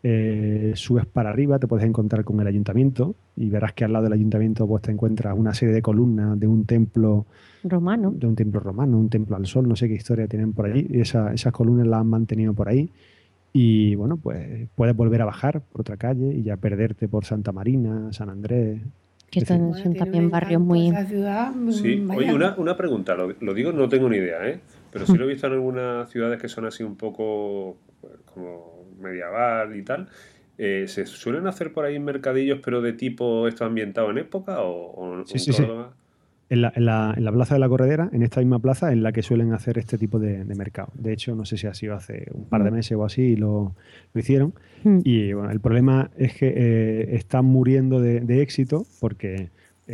Speaker 3: subes para arriba, te puedes encontrar con el ayuntamiento y verás que al lado del ayuntamiento pues te encuentras una serie de columnas de un templo romano, un templo al sol, no sé qué historia tienen por allí, y esas columnas las han mantenido por ahí. Y bueno, pues puedes volver a bajar por otra calle y ya perderte por Santa Marina, San Andrés.
Speaker 4: Que son también barrios muy...
Speaker 2: Sí, oye, una pregunta, lo digo, no tengo ni idea, ¿eh? Pero sí lo he visto en algunas ciudades que son así un poco pues, como medieval y tal. ¿Se suelen hacer por ahí mercadillos, pero de tipo esto ambientado en época o
Speaker 3: sí. En la Plaza de la Corredera, en esta misma plaza, en la que suelen hacer este tipo de mercado. De hecho, no sé si ha sido hace un par de meses o así, y lo hicieron. Y bueno, el problema es que están muriendo de éxito porque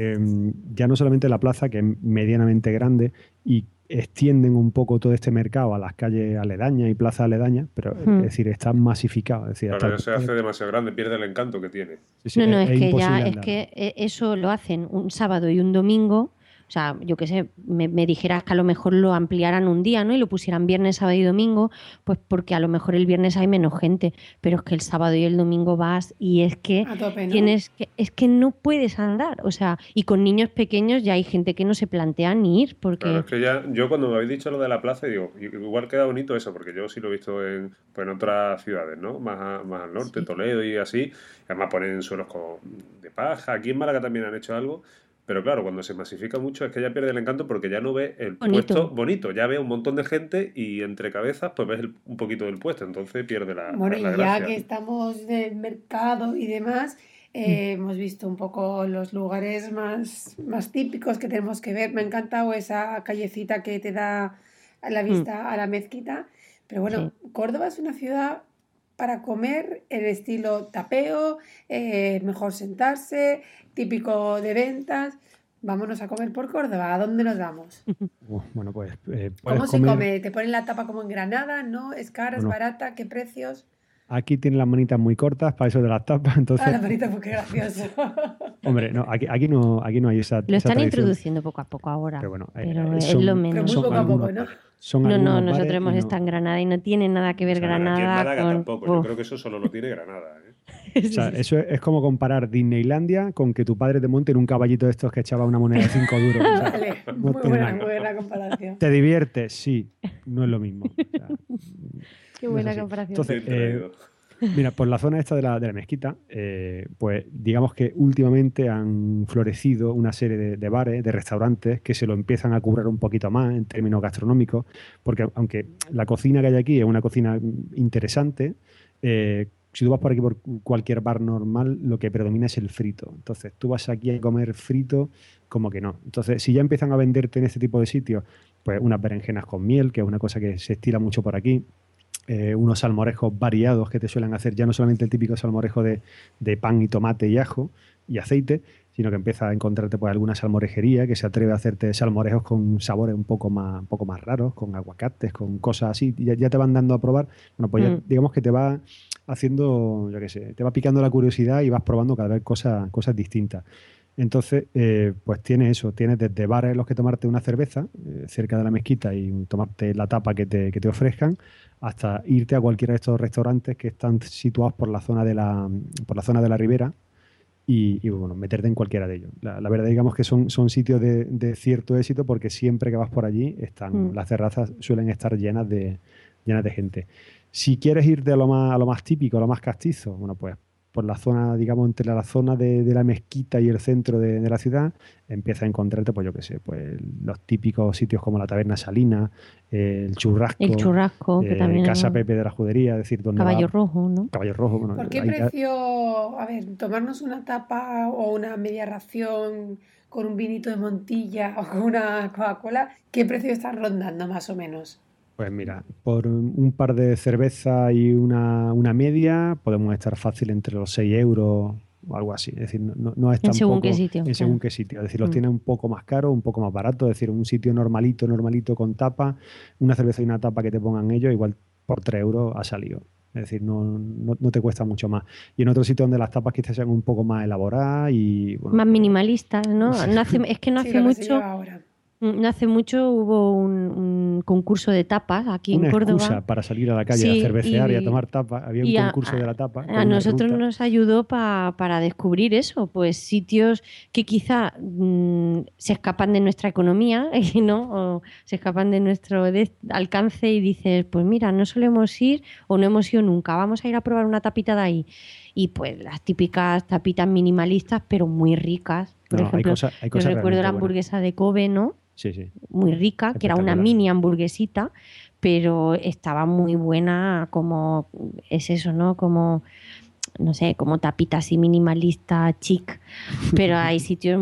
Speaker 3: ya no solamente la plaza, que es medianamente grande, y extienden un poco todo este mercado a las calles aledañas y plazas aledañas, pero es decir, está masificado. Es decir,
Speaker 2: claro, se hace demasiado grande, pierde el encanto que tiene.
Speaker 4: Sí, no, es que eso lo hacen un sábado y un domingo. O sea, yo qué sé, me dijeras que a lo mejor lo ampliaran un día, ¿no? Y lo pusieran viernes, sábado y domingo, pues porque a lo mejor el viernes hay menos gente, pero es que el sábado y el domingo vas y es que
Speaker 5: tope, ¿no?
Speaker 4: es que no puedes andar. O sea, y con niños pequeños ya hay gente que no se plantea ni ir porque...
Speaker 2: Claro, es que ya, yo cuando me habéis dicho lo de la plaza, digo, igual queda bonito eso, porque yo sí lo he visto en otras ciudades, ¿no? Más al norte, sí. Toledo y así. Además ponen suelos de paja. Aquí en Málaga también han hecho algo. Pero claro, cuando se masifica mucho es que ya pierde el encanto porque ya no ve el puesto bonito. Ya ve un montón de gente y entre cabezas pues ves un poquito del puesto. Entonces pierde la gracia.
Speaker 5: Ya que estamos del mercado y demás, hemos visto un poco los lugares más típicos que tenemos que ver. Me ha encantado esa callecita que te da a la vista a la mezquita. Pero bueno, Córdoba es una ciudad para comer en estilo tapeo, mejor sentarse, típico de ventas. Vámonos a comer por Córdoba. ¿A dónde nos vamos?
Speaker 3: Bueno, pues...
Speaker 5: ¿Cómo se come? ¿Te ponen la tapa como en Granada? ¿No? ¿Es cara? ¿Es barata? ¿Qué precios?
Speaker 3: Aquí tienen las manitas muy cortas para eso de las tapas, entonces...
Speaker 5: las manitas, pues qué gracioso.
Speaker 3: Hombre, no, aquí no hay esa
Speaker 4: Lo están
Speaker 3: tradición.
Speaker 4: introduciendo poco a poco ahora, pero bueno, es lo menos.
Speaker 5: Pero muy poco a poco, ¿no?
Speaker 4: No, nosotros hemos estado en Granada y no tiene nada que ver Granada
Speaker 2: aquí en Málaga
Speaker 4: con...
Speaker 2: tampoco, yo creo que eso solo lo tiene Granada, ¿eh?
Speaker 3: O sea, eso es como comparar Disneylandia con que tu padre te monte en un caballito de estos que echaba una moneda de 5 duros. O sea,
Speaker 5: vale,
Speaker 3: no
Speaker 5: muy buena comparación.
Speaker 3: ¿Te diviertes? Sí, no es lo mismo. O sea,
Speaker 4: qué buena comparación.
Speaker 3: Entonces, mira, por la zona esta de la mezquita, pues digamos que últimamente han florecido una serie de bares, de restaurantes que se lo empiezan a currar un poquito más en términos gastronómicos, porque aunque la cocina que hay aquí es una cocina interesante, si tú vas por aquí por cualquier bar normal, lo que predomina es el frito. Entonces, tú vas aquí a comer frito, como que no. Entonces, si ya empiezan a venderte en este tipo de sitios, pues unas berenjenas con miel, que es una cosa que se estila mucho por aquí, unos salmorejos variados que te suelen hacer, ya no solamente el típico salmorejo de pan y tomate y ajo y aceite, sino que empieza a encontrarte pues alguna salmorejería que se atreve a hacerte salmorejos con sabores un poco más raros, con aguacates, con cosas así, y ya te van dando a probar. Bueno, pues ya, digamos que te va haciendo, yo qué sé, te va picando la curiosidad y vas probando cada vez cosas distintas. Entonces, pues tienes eso, tienes desde bares en los que tomarte una cerveza cerca de la mezquita y tomarte la tapa que te ofrezcan, hasta irte a cualquiera de estos restaurantes que están situados por la zona de la ribera y, bueno, meterte en cualquiera de ellos. La verdad, digamos que son sitios de cierto éxito porque siempre que vas por allí las terrazas suelen estar llenas de gente. Si quieres irte a lo más típico, a lo más castizo, bueno, pues por la zona, digamos, entre la zona de la mezquita y el centro de la ciudad, empiezas a encontrarte, pues yo qué sé, pues los típicos sitios como la Taberna Salina, el
Speaker 4: Churrasco, que también
Speaker 3: Casa Pepe de la Judería, es decir, donde
Speaker 4: Caballo Rojo, ¿no?
Speaker 3: Caballo Rojo, bueno,
Speaker 5: ¿Por qué precio, a ver, tomarnos una tapa o una media ración con un vinito de Montilla o con una Coca-Cola, qué precio están rondando más o menos?
Speaker 3: Pues mira, por un par de cerveza y una media podemos estar fácil entre los 6 euros o algo así. Es decir, no es
Speaker 4: En según
Speaker 3: tampoco
Speaker 4: qué sitio.
Speaker 3: en según qué sitio. Es decir, los tienes un poco más caros, un poco más baratos. Es decir, un sitio normalito con tapa, una cerveza y una tapa que te pongan ellos, igual por 3 euros ha salido. Es decir, no te cuesta mucho más. Y en otros sitios donde las tapas quizás sean un poco más elaboradas y... Bueno,
Speaker 4: más minimalistas, ¿no? Es que no
Speaker 5: Sí,
Speaker 4: hace
Speaker 5: lo que se
Speaker 4: mucho...
Speaker 5: lleva ahora.
Speaker 4: No hace mucho hubo un concurso de tapas aquí en Córdoba.
Speaker 3: Una excusa para salir a la calle
Speaker 4: Sí,
Speaker 3: a cervecear y a tomar tapas. Había un concurso de la tapa.
Speaker 4: A nosotros nos ayudó para descubrir eso, pues sitios que quizá se escapan de nuestra economía, ¿no? O se escapan de nuestro alcance y dices, pues mira, no solemos ir o no hemos ido nunca, vamos a ir a probar una tapita de ahí. Y pues las típicas tapitas minimalistas, pero muy ricas. Por ejemplo,
Speaker 3: hay cosas
Speaker 4: yo recuerdo la hamburguesa de Kobe, ¿no?
Speaker 3: Sí.
Speaker 4: Muy rica, que era una mini hamburguesita, pero estaba muy buena, como es eso, ¿no? Como, no sé, como tapita así minimalista, chic, pero hay sitios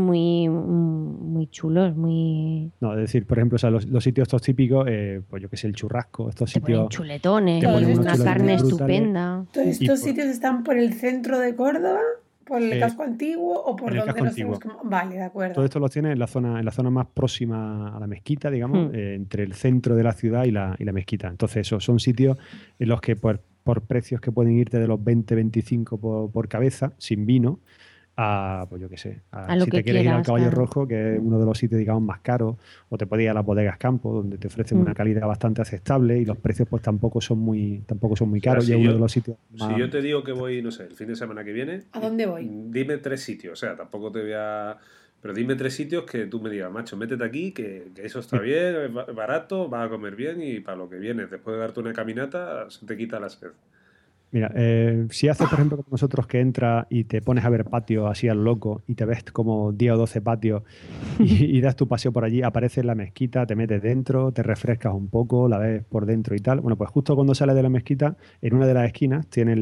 Speaker 4: muy chulos, muy...
Speaker 3: No, es decir, por ejemplo, o sea, los sitios estos típicos, pues yo qué sé, el churrasco, estos
Speaker 4: Te
Speaker 3: sitios...
Speaker 4: ponen chuletones,
Speaker 3: te ponen
Speaker 4: una
Speaker 3: unos
Speaker 4: carne
Speaker 3: chuletones
Speaker 4: estupenda.
Speaker 5: ¿Todos estos sitios están por el centro de Córdoba? ¿Por el casco antiguo o por
Speaker 3: en el
Speaker 5: donde
Speaker 3: casco
Speaker 5: los
Speaker 3: antiguo.
Speaker 5: tenemos Vale, de acuerdo.
Speaker 3: Todo esto lo tienes en la zona más próxima a la mezquita, digamos, entre el centro de la ciudad y la mezquita. Entonces, esos son sitios en los que por precios que pueden irte de los 20-25 por cabeza, sin vino, a, pues yo qué sé,
Speaker 4: A lo
Speaker 3: si
Speaker 4: que
Speaker 3: te quieres ir al
Speaker 4: quieras,
Speaker 3: Caballo
Speaker 4: claro.
Speaker 3: Rojo, que es uno de los sitios, digamos, más caros, o te puedes ir a las bodegas Campo, donde te ofrecen una calidad bastante aceptable y los precios pues tampoco son muy caros.
Speaker 2: Si
Speaker 3: y es uno de los sitios más...
Speaker 2: Si yo te digo que voy, no sé, el fin de semana que viene...
Speaker 5: ¿A dónde voy?
Speaker 2: Dime 3 sitios, o sea, tampoco te voy a... Pero dime 3 sitios que tú me digas, macho, métete aquí, que eso está bien, es barato, vas a comer bien y para lo que vienes, después de darte una caminata, se te quita la sed.
Speaker 3: Mira, si haces, por ejemplo, como nosotros que entras y te pones a ver patios así al loco y te ves como 10 o 12 patios y das tu paseo por allí, aparece en la mezquita, te metes dentro, te refrescas un poco, la ves por dentro y tal. Bueno, pues justo cuando sales de la mezquita, en una de las esquinas tienen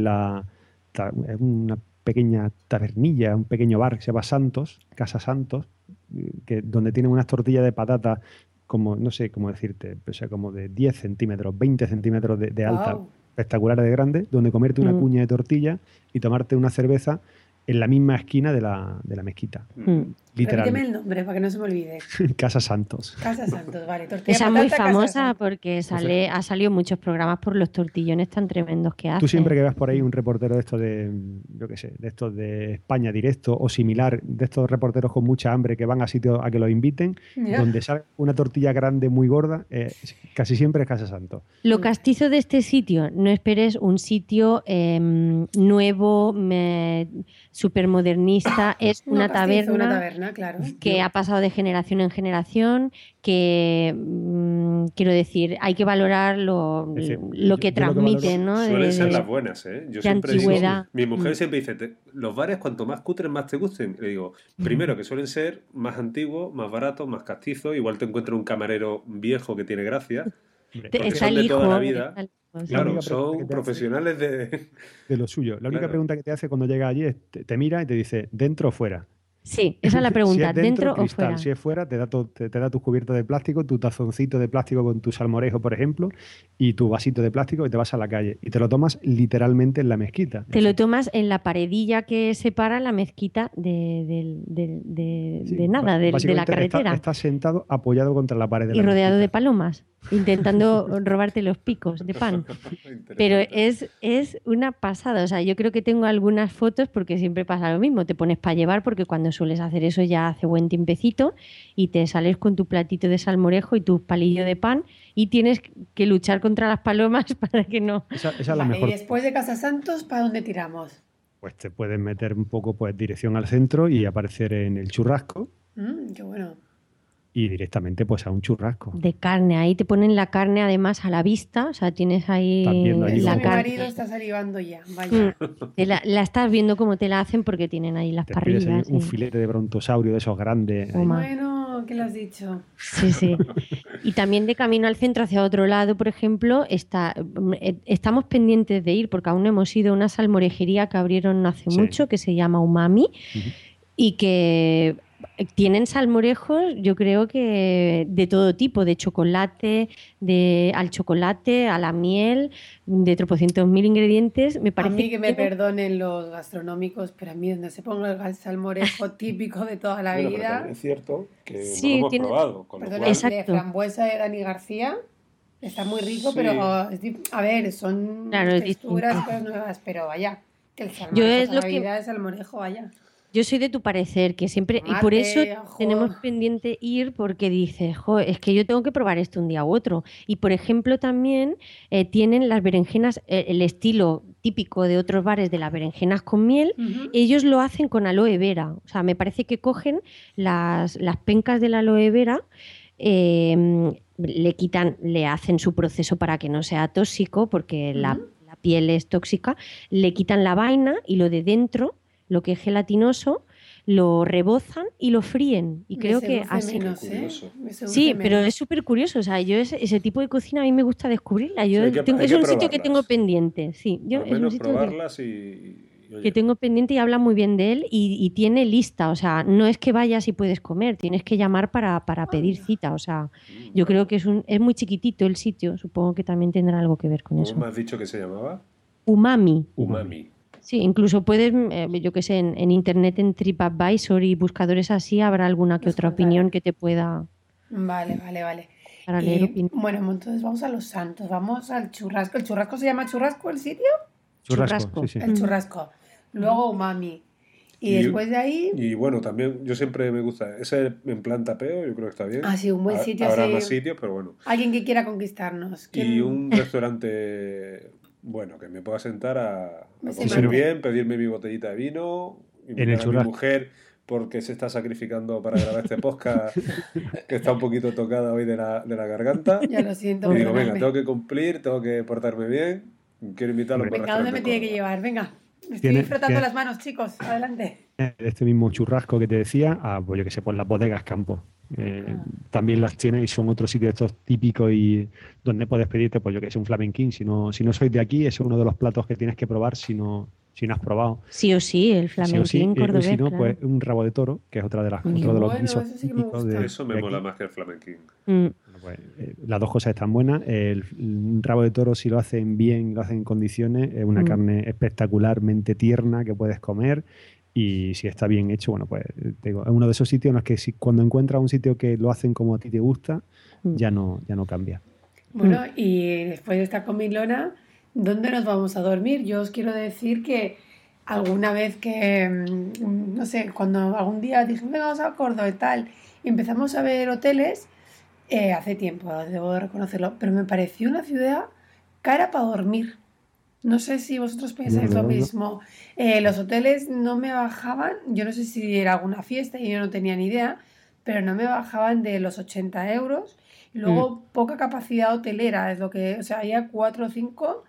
Speaker 3: una pequeña tabernilla, un pequeño bar que se llama Santos, Casa Santos, donde tienen unas tortillas de patata como, no sé cómo decirte, o sea, como de 10 centímetros, 20 centímetros de alta.
Speaker 5: Wow.
Speaker 3: Espectaculares de grande, donde comerte una cuña de tortilla y tomarte una cerveza en la misma esquina de la mezquita.
Speaker 5: Repíteme
Speaker 3: Literalmente.
Speaker 5: el nombre para que no se me olvide.
Speaker 3: Casa Santos.
Speaker 5: Casa Santos, vale. Tortilla
Speaker 4: Esa es
Speaker 5: patata,
Speaker 4: muy
Speaker 5: Casa
Speaker 4: famosa
Speaker 5: Santos.
Speaker 4: porque ha salido en muchos programas por los tortillones tan tremendos que hace.
Speaker 3: Tú siempre que veas por ahí un reportero de estos yo qué sé, de estos de España Directo o similar, de estos reporteros con mucha hambre que van a sitios a que los inviten,
Speaker 5: Ya.
Speaker 3: donde sale una tortilla grande muy gorda, casi siempre es Casa Santos.
Speaker 4: Lo castizo de este sitio, no esperes un sitio nuevo, súper modernista, es una
Speaker 5: castizo, una
Speaker 4: taberna
Speaker 5: taberna, claro.
Speaker 4: que ha pasado de generación en generación, que quiero decir, hay que valorar lo que
Speaker 3: yo lo que
Speaker 4: transmite,
Speaker 3: valoro
Speaker 4: ¿no?
Speaker 2: Suelen ser las buenas, ¿eh? Yo
Speaker 4: de
Speaker 2: siempre digo,
Speaker 4: antigüedad.
Speaker 2: mi mujer siempre dice, los bares cuanto más cutres más te gusten. Le digo, primero que suelen ser más antiguos, más baratos, más castizos, igual te encuentras un camarero viejo que tiene gracia, porque
Speaker 4: Está
Speaker 2: son
Speaker 4: el
Speaker 2: de toda
Speaker 4: hijo,
Speaker 2: la vida.
Speaker 4: está el hijo, sí.
Speaker 2: Claro,
Speaker 3: única pregunta que
Speaker 2: son
Speaker 3: te
Speaker 2: profesionales
Speaker 3: de lo suyo. La única
Speaker 2: Claro.
Speaker 3: pregunta que te hace cuando llegas allí es, te mira y te dice, ¿dentro o fuera?
Speaker 4: Sí, esa es la pregunta,
Speaker 3: Si es
Speaker 4: ¿dentro o
Speaker 3: cristal.
Speaker 4: fuera?
Speaker 3: Si es fuera, te da tus cubiertos de plástico, tu tazoncito de plástico con tu salmorejo, por ejemplo, y tu vasito de plástico y te vas a la calle. Y te lo tomas literalmente en la mezquita.
Speaker 4: Te lo tomas en la paredilla que separa la mezquita de
Speaker 3: Sí,
Speaker 4: la
Speaker 3: básicamente
Speaker 4: carretera
Speaker 3: Estás sentado apoyado contra la pared de
Speaker 4: y
Speaker 3: la
Speaker 4: rodeado de
Speaker 3: mezquita.
Speaker 4: palomas. intentando robarte los picos de pan. Pero es una pasada. O sea, yo creo que tengo algunas fotos porque siempre pasa lo mismo. Te pones para llevar porque cuando sueles hacer eso ya hace buen tiempecito y te sales con tu platito de salmorejo y tu palillo de pan y tienes que luchar contra las palomas para que no...
Speaker 3: Esa es la mejor.
Speaker 5: Y después de Casa Santos, ¿para dónde tiramos?
Speaker 3: Pues te puedes meter un poco pues dirección al centro y aparecer en el churrasco
Speaker 5: Qué bueno.
Speaker 3: y directamente pues a un churrasco.
Speaker 4: De carne, ahí te ponen la carne además a la vista, o sea, tienes ahí
Speaker 3: Estás viendo allí
Speaker 4: la
Speaker 5: Mi
Speaker 3: como-
Speaker 5: marido
Speaker 4: carne.
Speaker 5: está salivando ya, vaya.
Speaker 4: La estás viendo cómo te la hacen porque tienen ahí las
Speaker 3: Te pides ahí
Speaker 4: parrillas.
Speaker 3: un
Speaker 4: Sí.
Speaker 3: filete de brontosaurio de esos grandes. ahí.
Speaker 4: Toma.
Speaker 5: Bueno, ¿qué le has dicho?
Speaker 4: Sí, sí. Y también de camino al centro hacia otro lado, por ejemplo, estamos pendientes de ir porque aún no hemos ido a una salmorejería que abrieron no hace
Speaker 3: Sí.
Speaker 4: mucho que se llama Umami
Speaker 3: Ujú.
Speaker 4: y que tienen salmorejos, yo creo que de todo tipo, de chocolate, al chocolate, a la miel, de tropocientos mil ingredientes. Me
Speaker 5: A
Speaker 4: parece
Speaker 5: mí que me
Speaker 4: tienen-
Speaker 5: perdonen los gastronómicos, pero a mí donde se ponga el salmorejo típico de toda la
Speaker 2: Bueno, pero
Speaker 5: vida,
Speaker 2: también es cierto que
Speaker 4: Sí,
Speaker 2: no lo hemos
Speaker 4: tiene-
Speaker 2: probado, con lo
Speaker 5: perdona,
Speaker 2: cual...
Speaker 4: Exacto.
Speaker 5: de frambuesa de Dani García, está muy rico,
Speaker 2: Sí.
Speaker 5: pero a ver, son
Speaker 4: Claro, es
Speaker 5: texturas
Speaker 4: distinto.
Speaker 5: cosas nuevas, pero vaya, que el
Speaker 4: Yo
Speaker 5: salmorejo
Speaker 4: es
Speaker 5: toda
Speaker 4: lo
Speaker 5: la
Speaker 4: que-
Speaker 5: vida es salmorejo, vaya.
Speaker 4: Yo soy de tu parecer, que siempre, y por
Speaker 5: Tomate,
Speaker 4: eso
Speaker 5: ajo.
Speaker 4: tenemos pendiente ir porque dices, jo, es que yo tengo que probar esto un día u otro. Y por ejemplo también tienen las berenjenas, el estilo típico de otros bares de las berenjenas con miel,
Speaker 5: Ujú.
Speaker 4: ellos lo hacen con aloe vera. O sea, me parece que cogen las pencas del aloe vera, le hacen su proceso para que no sea tóxico, porque la
Speaker 5: Ujú.
Speaker 4: piel es tóxica, le quitan la vaina y lo de dentro, lo que es gelatinoso, lo rebozan y lo fríen. Y
Speaker 5: Me
Speaker 4: creo que
Speaker 5: seduce
Speaker 4: así...
Speaker 5: menos, ¿eh?
Speaker 2: Curioso.
Speaker 5: Me seduce
Speaker 4: Sí, pero
Speaker 5: menos.
Speaker 4: es súper curioso. O sea, yo ese tipo de cocina a mí me gusta descubrirla.
Speaker 2: Sí,
Speaker 4: Yo
Speaker 2: hay que
Speaker 4: es un sitio que
Speaker 2: probarlas.
Speaker 4: tengo pendiente. Sí, yo
Speaker 2: Al
Speaker 4: es un
Speaker 2: menos
Speaker 4: sitio
Speaker 2: probarlas y, oye,
Speaker 4: que tengo pendiente y habla muy bien de él y tiene lista. O sea, no es que vayas y puedes comer, tienes que llamar para pedir
Speaker 5: Anda.
Speaker 4: cita. O sea, yo creo que es muy chiquitito el sitio. Supongo que también tendrá algo que ver con
Speaker 2: ¿cómo
Speaker 4: eso.
Speaker 2: me has dicho que se llamaba?
Speaker 4: Umami.
Speaker 2: Umami.
Speaker 4: Sí, incluso puedes, yo qué sé, en internet, en TripAdvisor y buscadores así, habrá alguna que
Speaker 5: Nos
Speaker 4: otra
Speaker 5: contará.
Speaker 4: opinión que te pueda
Speaker 5: Vale.
Speaker 4: para leer
Speaker 5: Y
Speaker 4: opinión.
Speaker 5: bueno, entonces vamos a Los Santos, vamos al churrasco. ¿El churrasco se llama churrasco el sitio?
Speaker 3: Churrasco, sí, sí.
Speaker 5: El churrasco. Luego Umami. Y después de ahí,
Speaker 2: Y bueno, también yo siempre me gusta. Ese en plan tapeo, yo creo que está bien.
Speaker 5: ah, sí, un buen sitio
Speaker 2: Habrá
Speaker 5: así.
Speaker 2: más sitios, pero bueno.
Speaker 5: Alguien que quiera conquistarnos.
Speaker 2: Y
Speaker 5: ¿Quién?
Speaker 2: un restaurante, bueno, que me pueda sentar a
Speaker 5: Sí,
Speaker 2: comer
Speaker 5: sí.
Speaker 2: bien, pedirme mi botellita de vino,
Speaker 3: el
Speaker 2: invitar a mi
Speaker 3: churrasco.
Speaker 2: mujer porque se está sacrificando para grabar este podcast, que está un poquito tocada hoy de la garganta.
Speaker 5: Ya lo siento,
Speaker 2: Y digo, venga,
Speaker 5: perdonadme.
Speaker 2: tengo que cumplir, tengo que portarme bien, quiero invitarlo
Speaker 3: Hombre.
Speaker 2: para el
Speaker 5: Venga, ¿dónde me
Speaker 2: restaurante
Speaker 5: tiene que
Speaker 2: Córdoba.
Speaker 5: llevar? Venga, me estoy
Speaker 3: Tiene-
Speaker 5: frotando
Speaker 3: tiene-
Speaker 5: las manos, chicos. Adelante.
Speaker 3: Este mismo churrasco que te decía, pues yo que sé, pues las bodegas Campo. También las tiene y son otros sitios estos típicos y donde puedes pedirte, pues yo que sé, un flamenquín. Si no sois de aquí, ese es uno de los platos que tienes que probar si no has probado.
Speaker 4: Sí o sí, el
Speaker 3: Sí o
Speaker 4: flamenquín
Speaker 3: sí, y
Speaker 4: cordobés,
Speaker 3: si no,
Speaker 4: claro.
Speaker 3: pues un rabo de toro, que es otra de
Speaker 4: Muy
Speaker 3: otro de los
Speaker 5: bueno,
Speaker 3: guisos
Speaker 5: eso sí que me
Speaker 3: típicos
Speaker 5: gusta.
Speaker 2: Eso me
Speaker 3: de
Speaker 2: mola
Speaker 3: aquí.
Speaker 2: más que el flamenquín.
Speaker 4: Mm.
Speaker 3: Bueno, pues, las dos cosas están buenas. Un rabo de toro, si lo hacen bien, lo hacen en condiciones, es una carne espectacularmente tierna que puedes comer. Y si está bien hecho, bueno, pues te digo, es uno de esos sitios en los que cuando encuentras un sitio que lo hacen como a ti te gusta, ya no cambia.
Speaker 5: Bueno, y después de esta comilona, ¿dónde nos vamos a dormir? Yo os quiero decir que alguna vez que, no sé, cuando algún día dije, venga, vamos a Córdoba y tal, y empezamos a ver hoteles, hace tiempo, debo de reconocerlo, pero me pareció una ciudad cara para dormir. No sé si vosotros pensáis lo
Speaker 3: No.
Speaker 5: mismo. Los hoteles no me bajaban, yo no sé si era alguna fiesta y yo no tenía ni idea, pero no me bajaban de los 80 euros. Y luego poca capacidad hotelera, es lo que, o sea, había 4 o 5.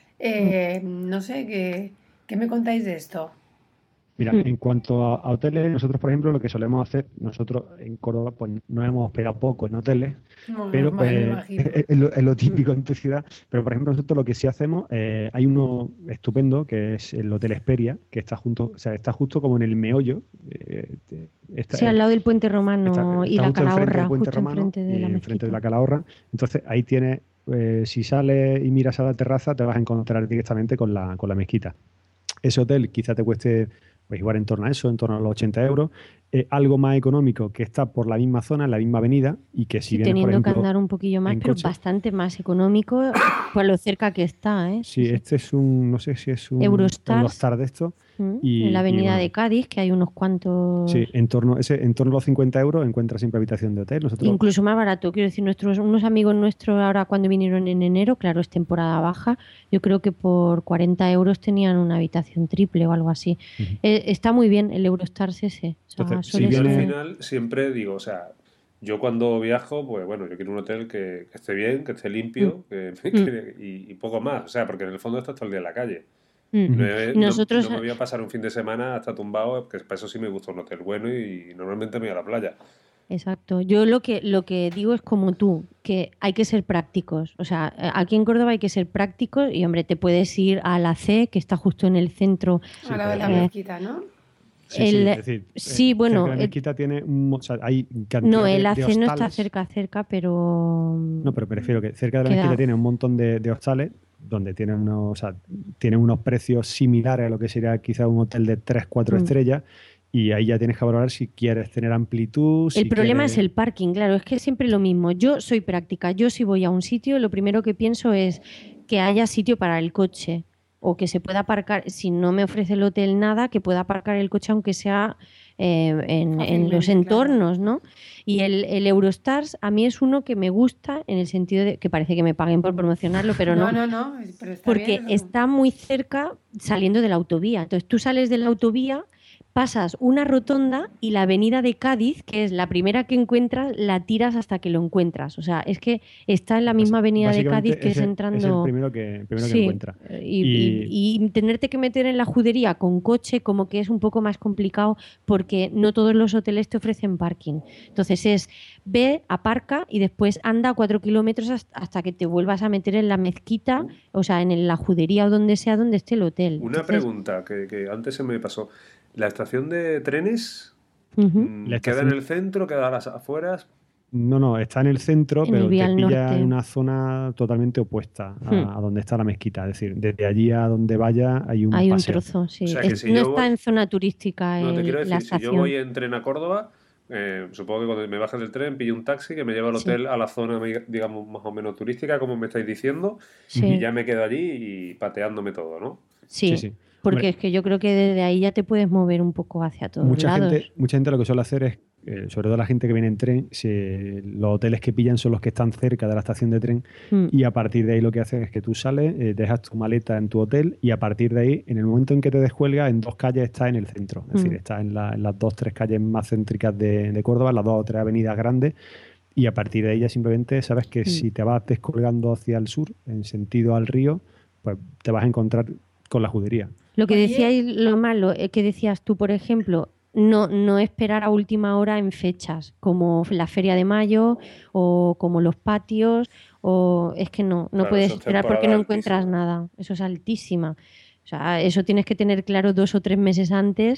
Speaker 5: No sé, ¿qué me contáis de esto?
Speaker 3: Mira, en cuanto a hoteles, nosotros, por ejemplo, lo que solemos hacer, nosotros en Córdoba, pues nos hemos hospedado poco en hoteles,
Speaker 5: No,
Speaker 3: pero
Speaker 5: normal, me
Speaker 3: pues,
Speaker 5: imagino.
Speaker 3: es lo típico en tu ciudad. Pero, por ejemplo, nosotros lo que sí hacemos, hay uno estupendo, que es el Hotel Esperia, que está está justo como en el meollo. Está,
Speaker 4: Sí, al lado del puente romano
Speaker 3: está
Speaker 4: y la
Speaker 3: justo enfrente del
Speaker 4: Calahorra,
Speaker 3: puente
Speaker 4: justo
Speaker 3: romano
Speaker 4: enfrente de
Speaker 3: y
Speaker 4: la
Speaker 3: enfrente de
Speaker 4: mezquita.
Speaker 3: la Calahorra. Entonces, ahí tienes, si sales y miras a la terraza, te vas a encontrar directamente con la mezquita. Ese hotel quizá te cueste pues igual en torno a eso, en torno a los 80 euros. Algo más económico que está por la misma zona, en la misma avenida, y que si
Speaker 4: Y
Speaker 3: vienes, por
Speaker 4: teniendo que
Speaker 3: ejemplo,
Speaker 4: andar un poquillo más,
Speaker 3: en
Speaker 4: pero
Speaker 3: coche.
Speaker 4: bastante más económico por lo cerca que está, ¿eh?
Speaker 3: Sí, este es un, no sé si es un
Speaker 4: Eurostars.
Speaker 3: Eurostar de esto.
Speaker 4: En la avenida
Speaker 3: bueno,
Speaker 4: de Cádiz, que hay unos cuantos...
Speaker 3: sí, en torno a los 50 euros encuentras siempre habitación de hotel. Nosotros,
Speaker 4: Incluso más barato. Quiero decir, unos amigos nuestros ahora cuando vinieron en enero, claro, es temporada baja, yo creo que por 40 euros tenían una habitación triple o algo así. Está muy bien el Eurostars ese. O sea,
Speaker 3: Entonces,
Speaker 4: suele
Speaker 3: si
Speaker 2: Yo al
Speaker 3: viene-
Speaker 4: ser-
Speaker 2: final siempre digo, o sea, yo cuando viajo, pues bueno, yo quiero un hotel que esté bien, que esté limpio y poco más. O sea, porque en el fondo estás todo el día en la calle. No,
Speaker 4: Y nosotros,
Speaker 2: no me voy a pasar un fin de semana hasta tumbado, que para eso sí me gusta un hotel bueno y normalmente me voy a la playa.
Speaker 4: exacto. Yo lo que digo es como tú, que hay que ser prácticos. O sea, aquí en Córdoba hay que ser prácticos y, hombre, te puedes ir a la C, que está justo en el centro.
Speaker 5: A la de la
Speaker 3: pero-
Speaker 5: mezquita, ¿no?
Speaker 3: Sí,
Speaker 4: el-
Speaker 3: es decir,
Speaker 4: sí,
Speaker 3: cerca
Speaker 4: bueno,
Speaker 3: de la mezquita tiene o sea, hay cantidad
Speaker 4: no, el
Speaker 3: de
Speaker 4: AC no está
Speaker 3: hostales.
Speaker 4: cerca, pero
Speaker 3: No, pero prefiero que cerca de la
Speaker 4: queda-
Speaker 3: mezquita tiene un montón de hostales donde tienen tienen unos precios similares a lo que sería quizá un hotel de 3-4 estrellas, y ahí ya tienes que valorar si quieres tener amplitud.
Speaker 4: el problema
Speaker 3: quieres...
Speaker 4: es el parking, claro, es que es siempre lo mismo. Yo soy práctica, yo si voy a un sitio, lo primero que pienso es que haya sitio para el coche o que se pueda aparcar, si no me ofrece el hotel nada, que pueda aparcar el coche aunque sea en los
Speaker 5: Fácilmente,
Speaker 4: entornos, ¿no? Y el Eurostars a mí es uno que me gusta en el sentido de que parece que me paguen por promocionarlo, pero no.
Speaker 5: No, pero está
Speaker 4: Porque
Speaker 5: bien.
Speaker 4: está muy cerca saliendo de la autovía. Entonces tú sales de la autovía, pasas una rotonda y la avenida de Cádiz, que es la primera que encuentras, la tiras hasta que lo encuentras. O sea, es que está en la misma avenida de
Speaker 3: Básicamente
Speaker 4: Cádiz que es entrando...
Speaker 3: Es el primero que
Speaker 4: Sí,
Speaker 3: encuentra.
Speaker 4: y tenerte que meter en la judería con coche como que es un poco más complicado porque no todos los hoteles te ofrecen parking. Entonces es ve, aparca y después anda 4 kilómetros hasta que te vuelvas a meter en la mezquita, o sea, en la judería o donde sea donde esté el hotel.
Speaker 2: Una
Speaker 4: Entonces,
Speaker 2: pregunta que antes se me pasó. ¿La estación de trenes
Speaker 4: ujú,
Speaker 3: La
Speaker 2: queda
Speaker 3: estación-
Speaker 2: en el centro, queda a las afueras?
Speaker 3: No, está en el centro,
Speaker 4: En
Speaker 3: pero
Speaker 4: el
Speaker 3: te
Speaker 4: Vial
Speaker 3: pilla
Speaker 4: Norte.
Speaker 3: en una zona totalmente opuesta a donde está la mezquita. Es decir, desde allí a donde vaya hay un
Speaker 4: hay un
Speaker 3: paseo.
Speaker 4: trozo, sí.
Speaker 2: O sea, que si
Speaker 4: no
Speaker 2: yo
Speaker 4: está
Speaker 2: voy-
Speaker 4: en zona turística
Speaker 2: No, te quiero
Speaker 4: la
Speaker 2: decir, si yo
Speaker 4: estación.
Speaker 2: voy en tren a Córdoba, supongo que cuando me baje del tren pillo un taxi que me lleva al
Speaker 4: Sí.
Speaker 2: hotel a la zona, digamos, más o menos turística, como me estáis diciendo,
Speaker 4: Sí.
Speaker 2: y ya me quedo allí y pateándome todo, ¿no?
Speaker 4: Sí,
Speaker 3: Sí.
Speaker 4: porque
Speaker 3: Hombre,
Speaker 4: es que yo creo que desde ahí ya te puedes mover un poco hacia todos lados.
Speaker 3: mucha gente lo que suele hacer es, sobre todo la gente que viene en tren, los hoteles que pillan son los que están cerca de la estación de tren,
Speaker 4: Mm.
Speaker 3: y a partir de ahí lo que hacen es que tú sales, dejas tu maleta en tu hotel, y a partir de ahí, en el momento en que te descuelgas, en 2 calles estás en el centro. Es decir, estás en las 2-3 calles más céntricas de Córdoba, las 2 o 3 avenidas grandes, y a partir de ahí ya simplemente sabes que si te vas descolgando hacia el sur, en sentido al río, pues te vas a encontrar con la judería.
Speaker 4: Lo que
Speaker 5: Oye.
Speaker 4: decíais, lo malo, que decías tú, por ejemplo, no esperar a última hora en fechas, como la Feria de Mayo o como los patios, o es que no
Speaker 2: Claro,
Speaker 4: puedes
Speaker 2: eso es
Speaker 4: esperar porque
Speaker 2: temporada
Speaker 4: no encuentras
Speaker 2: altísima.
Speaker 4: nada. Eso es altísima. O sea, eso tienes que tener claro 2 o 3 meses antes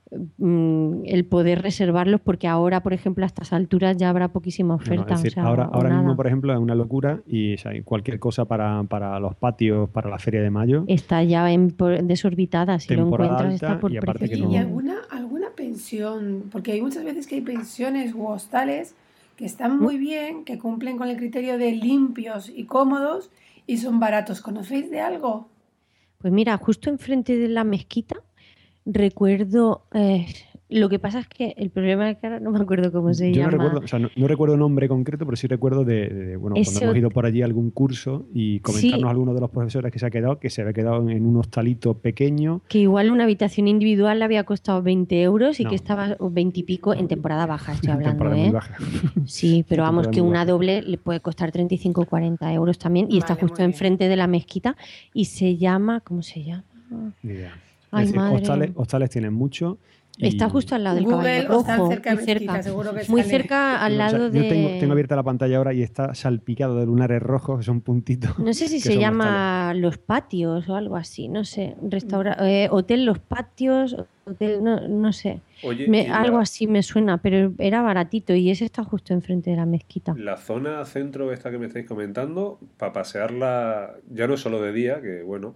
Speaker 4: el poder reservarlos, porque ahora, por ejemplo, a estas alturas ya habrá poquísima
Speaker 3: No,
Speaker 4: oferta.
Speaker 3: es decir,
Speaker 4: o sea,
Speaker 3: ahora
Speaker 4: o
Speaker 3: mismo,
Speaker 4: nada.
Speaker 3: por ejemplo, es una locura, y o sea, cualquier cosa para los patios, para la Feria de Mayo,
Speaker 4: Está ya desorbitada. Si lo
Speaker 3: Temporada
Speaker 4: encuentras
Speaker 3: alta,
Speaker 4: está por
Speaker 3: y aparte
Speaker 4: precio.
Speaker 3: que
Speaker 5: Oye, ¿y
Speaker 3: no-
Speaker 5: alguna pensión? Porque hay muchas veces que hay pensiones u hostales que están muy bien, que cumplen con el criterio de limpios y cómodos y son baratos. ¿Conocéis de algo?
Speaker 4: Pues mira, justo enfrente de la mezquita recuerdo, lo que pasa es que el problema es que ahora no me acuerdo cómo se
Speaker 3: yo no
Speaker 4: llama.
Speaker 3: recuerdo, o sea, no recuerdo nombre concreto, pero sí recuerdo bueno,
Speaker 4: Ese
Speaker 3: cuando hemos ido por allí a algún curso y comentarnos
Speaker 4: Sí.
Speaker 3: a alguno de los profesores que se había quedado en un hostalito pequeño.
Speaker 4: Que igual una habitación individual le había costado 20 euros y
Speaker 3: No.
Speaker 4: que estaba o 20 y pico en temporada baja, estoy hablando,
Speaker 3: Temporada muy baja.
Speaker 4: Sí, pero vamos,
Speaker 3: Temporada
Speaker 4: que
Speaker 3: muy
Speaker 4: una
Speaker 3: baja.
Speaker 4: doble le puede costar 35 o 40 euros también y está
Speaker 5: Vale,
Speaker 4: justo
Speaker 5: muy bien.
Speaker 4: enfrente de la mezquita y se llama, ¿cómo se llama?
Speaker 3: Ni idea.
Speaker 4: Ay,
Speaker 3: es decir,
Speaker 4: madre.
Speaker 3: hostales tienen mucho. y-
Speaker 4: Está justo al lado del
Speaker 5: Google
Speaker 4: Caballo
Speaker 5: hostal
Speaker 4: Rojo,
Speaker 5: cerca de
Speaker 4: muy
Speaker 5: mezquita,
Speaker 4: cerca.
Speaker 5: seguro que
Speaker 4: Muy
Speaker 5: sale.
Speaker 4: cerca al
Speaker 3: o sea,
Speaker 4: lado
Speaker 3: yo
Speaker 4: de...
Speaker 3: tengo abierta la pantalla ahora y está salpicado de lunares rojos, que son puntitos.
Speaker 4: No sé si
Speaker 3: que
Speaker 4: se
Speaker 3: son
Speaker 4: llama Los Patios o algo así, no sé. Hotel Los Patios, hotel, no sé.
Speaker 2: Oye, y
Speaker 4: Algo así me suena, pero era baratito y ese está justo enfrente de la mezquita.
Speaker 2: la zona centro esta que me estáis comentando, para pasearla, ya no es solo de día, que bueno,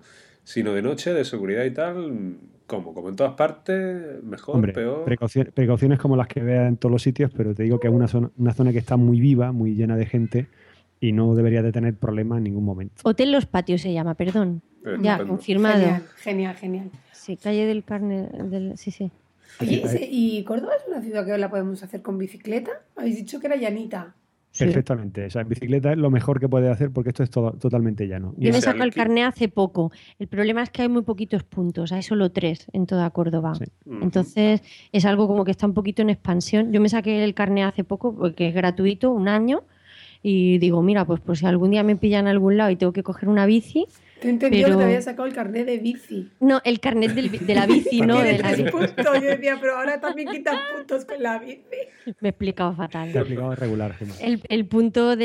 Speaker 2: sino de noche, de seguridad y tal, ¿cómo? Como en todas partes, mejor,
Speaker 3: Hombre,
Speaker 2: peor.
Speaker 3: precauciones como las que veas en todos los sitios, pero te digo que es una zona que está muy viva, muy llena de gente y no debería de tener problemas en ningún momento.
Speaker 4: Hotel Los Patios se llama, perdón. Ya,
Speaker 2: Estupendo.
Speaker 4: confirmado.
Speaker 5: Genial.
Speaker 4: Sí, calle del Carne. Sí, sí.
Speaker 5: Oye, ¿y Córdoba es una ciudad que la podemos hacer con bicicleta? Habéis dicho que era llanita.
Speaker 4: Sí.
Speaker 3: Perfectamente. O sea, en bicicleta es lo mejor que puedes hacer porque esto es totalmente llano.
Speaker 4: Yo me
Speaker 2: se
Speaker 4: saco el
Speaker 2: alqui-
Speaker 4: carné hace poco. El problema es que hay muy poquitos puntos, hay solo 3 en toda Córdoba.
Speaker 3: Sí.
Speaker 2: Ujú.
Speaker 4: Entonces es algo como que está un poquito en expansión. Yo me saqué el carné hace poco porque es gratuito, un año, y digo, mira, pues por si algún día me pillan en algún lado y tengo que coger una bici.
Speaker 5: Te he entendido
Speaker 4: Pero-
Speaker 5: que te había sacado el carnet de bici.
Speaker 4: No, el carnet de la bici, no
Speaker 5: Tiene
Speaker 4: de la
Speaker 5: 3 puntos. Yo decía, pero ahora también quitan puntos con la bici.
Speaker 4: Me he explicado
Speaker 3: Te he
Speaker 4: fatal.
Speaker 3: explicado regular, Gemma.
Speaker 4: El punto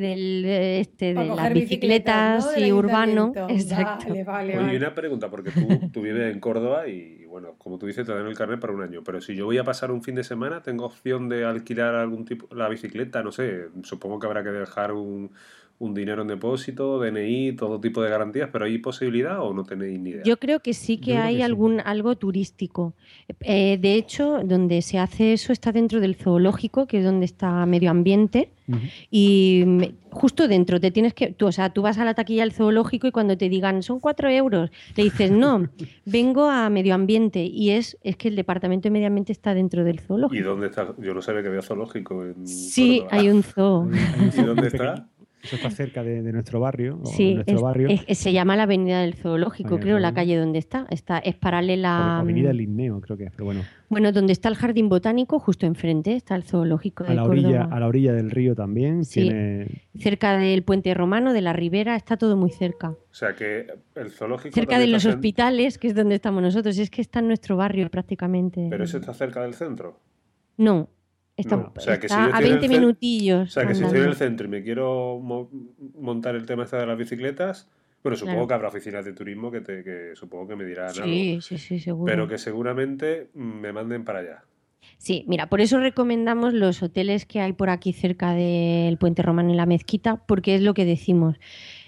Speaker 4: de
Speaker 5: Para
Speaker 4: las
Speaker 5: coger
Speaker 4: bicicletas
Speaker 5: ¿no? Del
Speaker 4: y urbano.
Speaker 5: ayuntamiento.
Speaker 4: Exacto.
Speaker 5: Vale.
Speaker 2: Oye, y una pregunta, porque tú vives en Córdoba y, bueno, como tú dices, te dan el carnet para un año, pero si yo voy a pasar un fin de semana, ¿tengo opción de alquilar algún tipo, la bicicleta? No sé, supongo que habrá que dejar un dinero en depósito, DNI, todo tipo de garantías, pero ¿hay posibilidad o no tenéis ni idea?
Speaker 4: Yo creo que sí que
Speaker 3: Yo creo
Speaker 4: hay
Speaker 3: que sí.
Speaker 4: algo turístico. De hecho, donde se hace eso está dentro del zoológico, que es donde está medio ambiente.
Speaker 3: Ujú.
Speaker 4: Y justo dentro te tienes que. Tú vas a la taquilla del zoológico y cuando te digan son 4 euros, le dices no, vengo a medio ambiente. Y es que el departamento de medio ambiente está dentro del
Speaker 2: ¿Y
Speaker 4: zoológico.
Speaker 2: dónde está? Yo no sabía que había zoológico en
Speaker 4: Sí,
Speaker 2: Córdoba.
Speaker 4: hay un zoo.
Speaker 3: Hay un
Speaker 2: ¿Y
Speaker 3: zoo
Speaker 2: dónde
Speaker 3: muy
Speaker 2: está?
Speaker 3: pequeñito. Eso está cerca de nuestro barrio. O
Speaker 4: Sí,
Speaker 3: nuestro barrio.
Speaker 4: se llama la Avenida del Zoológico,
Speaker 3: Avenida del
Speaker 4: creo, la
Speaker 3: Zoológico.
Speaker 4: calle donde está. Es paralela.
Speaker 3: Avenida Linneo, creo que es, pero bueno.
Speaker 4: Bueno, donde está el jardín botánico, justo enfrente está el zoológico de
Speaker 3: A la orilla,
Speaker 4: Córdoba.
Speaker 3: a la orilla del río también
Speaker 4: Sí.
Speaker 3: tiene.
Speaker 4: Cerca del puente romano, de la Ribera, está todo muy cerca.
Speaker 2: O sea que el zoológico
Speaker 4: Cerca de
Speaker 2: también
Speaker 4: los
Speaker 2: está
Speaker 4: hospitales, que es donde estamos nosotros. Es que está en nuestro barrio prácticamente.
Speaker 2: pero eso está cerca del centro.
Speaker 4: No, está,
Speaker 2: No, o sea, que si
Speaker 4: está
Speaker 2: yo
Speaker 4: a
Speaker 2: estoy en el
Speaker 4: 20 minutillos.
Speaker 2: O sea, que si estoy en
Speaker 4: andando.
Speaker 2: el centro y me quiero montar el tema este de las bicicletas, bueno, supongo
Speaker 4: Claro.
Speaker 2: que habrá oficinas de turismo que supongo que me dirán algo,
Speaker 4: Sí, seguro.
Speaker 2: pero que seguramente me manden para allá.
Speaker 4: Sí, mira, por eso recomendamos los hoteles que hay por aquí cerca del Puente Romano y la Mezquita, porque es lo que decimos.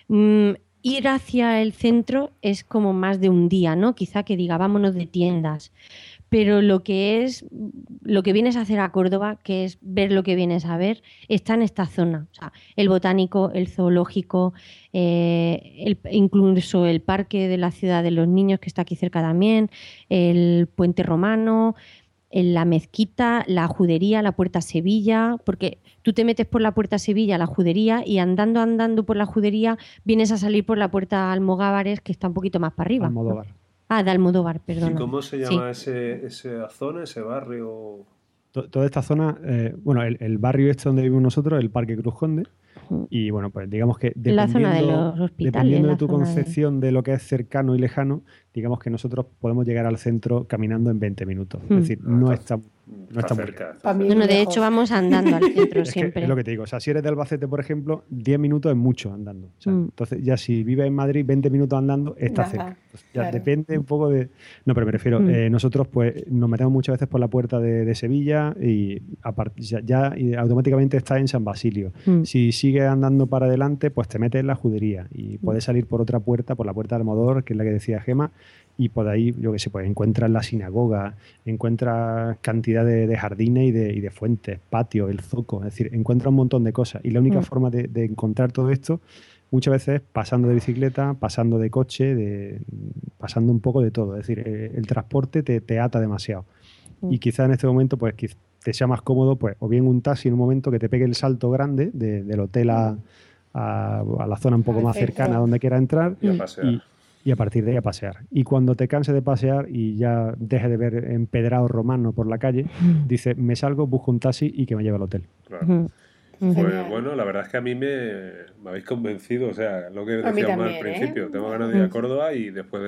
Speaker 4: Ir hacia el centro es como más de un día, ¿no? Quizá que diga, vámonos de tiendas. Pero lo que vienes a hacer a Córdoba, que es ver lo que vienes a ver, está en esta zona. O sea, el botánico, el zoológico, incluso el parque de la ciudad de los niños, que está aquí cerca también, el Puente Romano, en la Mezquita, la Judería, la Puerta Sevilla, porque tú te metes por la Puerta Sevilla, la Judería, y andando por la Judería vienes a salir por la Puerta Almogávares, que está un poquito más para arriba.
Speaker 3: Almodóvar.
Speaker 4: Ah, de Almodóvar,
Speaker 2: ¿Y
Speaker 4: perdona.
Speaker 2: cómo se
Speaker 4: Sí.
Speaker 2: llama esa zona, ese barrio?
Speaker 3: Toda esta zona, bueno, el barrio este donde vivimos nosotros, el Parque Cruz Conde, y bueno, pues digamos que
Speaker 4: La zona de los hospitales,
Speaker 3: dependiendo
Speaker 4: la
Speaker 3: de tu
Speaker 4: zona de-
Speaker 3: concepción de lo que es cercano y lejano, digamos que nosotros podemos llegar al centro caminando en 20 minutos. Es decir, no está
Speaker 2: Está
Speaker 3: muy
Speaker 2: cerca.
Speaker 5: Pa' mí-
Speaker 4: Bueno, de
Speaker 5: lejos.
Speaker 4: hecho vamos andando al centro
Speaker 3: Es que
Speaker 4: siempre.
Speaker 3: es lo que te digo. O sea, si eres de Albacete, por ejemplo, 10 minutos es mucho andando. O sea, entonces, ya si vives en Madrid, 20 minutos andando, está
Speaker 5: Nada,
Speaker 3: cerca. Entonces, ya
Speaker 5: claro.
Speaker 3: depende un poco de. No, pero me refiero, nosotros pues nos metemos muchas veces por la puerta de Sevilla y y automáticamente estás en San Basilio. Si sigues andando para adelante, pues te metes en la Judería y puedes salir por otra puerta, por la puerta de Almodóvar, que es la que decía Gema, y por ahí, yo qué sé, pues encuentras la sinagoga, encuentras cantidad de jardines y de fuentes, patios, el zoco, es decir, encuentras un montón de cosas. Y la única forma de encontrar todo esto muchas veces es pasando de bicicleta, pasando de coche, pasando un poco de todo. Es decir, el transporte te ata demasiado. Y quizá en este momento pues te sea más cómodo, pues o bien un taxi en un momento que te pegue el salto grande del hotel a la zona un poco
Speaker 5: Al
Speaker 3: más
Speaker 5: centro.
Speaker 3: cercana donde quieras entrar
Speaker 2: Y a pasear.
Speaker 3: y a partir de ahí a pasear. Y cuando te canses de pasear y ya dejes de ver empedrado romano por la calle, dices, me salgo, busco un taxi y que me lleve al hotel.
Speaker 2: Claro. Pues
Speaker 5: Genial.
Speaker 2: bueno, la verdad es que a mí me habéis convencido, o sea, lo que
Speaker 5: A mí
Speaker 2: decíamos al
Speaker 5: también,
Speaker 2: principio,
Speaker 5: ¿eh?
Speaker 2: tengo ganas de ir a Córdoba y después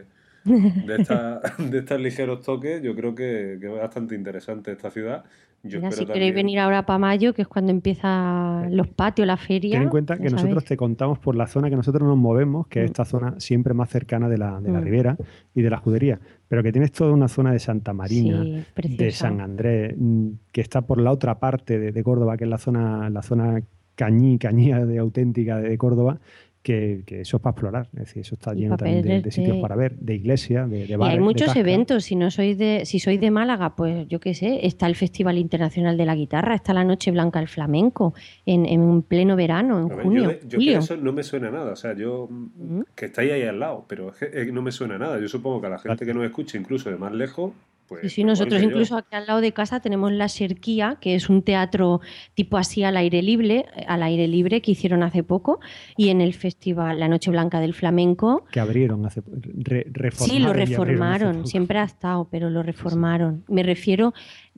Speaker 2: de estos ligeros toques, yo creo que es bastante interesante esta ciudad. Yo
Speaker 4: Mira,
Speaker 2: espero
Speaker 4: si queréis
Speaker 2: también-
Speaker 4: venir ahora para mayo, que es cuando empiezan los patios, la feria.
Speaker 3: Ten en cuenta
Speaker 4: ya
Speaker 3: que nosotros
Speaker 4: sabéis.
Speaker 3: te contamos por la zona que nosotros nos movemos, que es esta zona siempre más cercana de la Ribera y de la Judería, pero que tienes toda una zona de Santa Marina,
Speaker 4: Sí,
Speaker 3: de
Speaker 4: preciosa.
Speaker 3: San Andrés, que está por la otra parte de Córdoba, que es la zona cañía de auténtica de Córdoba, que eso es para explorar. Es decir, eso está
Speaker 4: Y
Speaker 3: lleno
Speaker 4: para
Speaker 3: también de sitios
Speaker 4: perderte.
Speaker 3: para ver, de iglesias, de
Speaker 4: Y
Speaker 3: bares,
Speaker 4: hay
Speaker 3: de
Speaker 4: muchos
Speaker 3: tascas.
Speaker 4: eventos. Si sois de Málaga, pues yo qué sé, está el Festival Internacional de la Guitarra, está la Noche Blanca del Flamenco, en un pleno verano, en
Speaker 2: A ver,
Speaker 4: junio,
Speaker 2: yo que
Speaker 4: julio.
Speaker 2: eso no me suena nada. O sea, yo
Speaker 4: Mm.
Speaker 2: que estáis ahí al lado, pero es que no me suena nada. Yo supongo que a la gente que nos escuche, incluso de más lejos,
Speaker 4: Sí,
Speaker 2: pues
Speaker 4: sí,
Speaker 2: igual
Speaker 4: nosotros
Speaker 2: que yo.
Speaker 4: incluso aquí al lado de casa tenemos la Serquía, que es un teatro tipo así al aire libre que hicieron hace poco, y en el festival La Noche Blanca del Flamenco.
Speaker 3: Que abrieron
Speaker 4: Sí, lo
Speaker 3: reformaron y abrieron hace
Speaker 4: reformaron,
Speaker 3: poco.
Speaker 4: siempre ha estado, pero lo
Speaker 3: Sí, sí.
Speaker 4: reformaron. Me refiero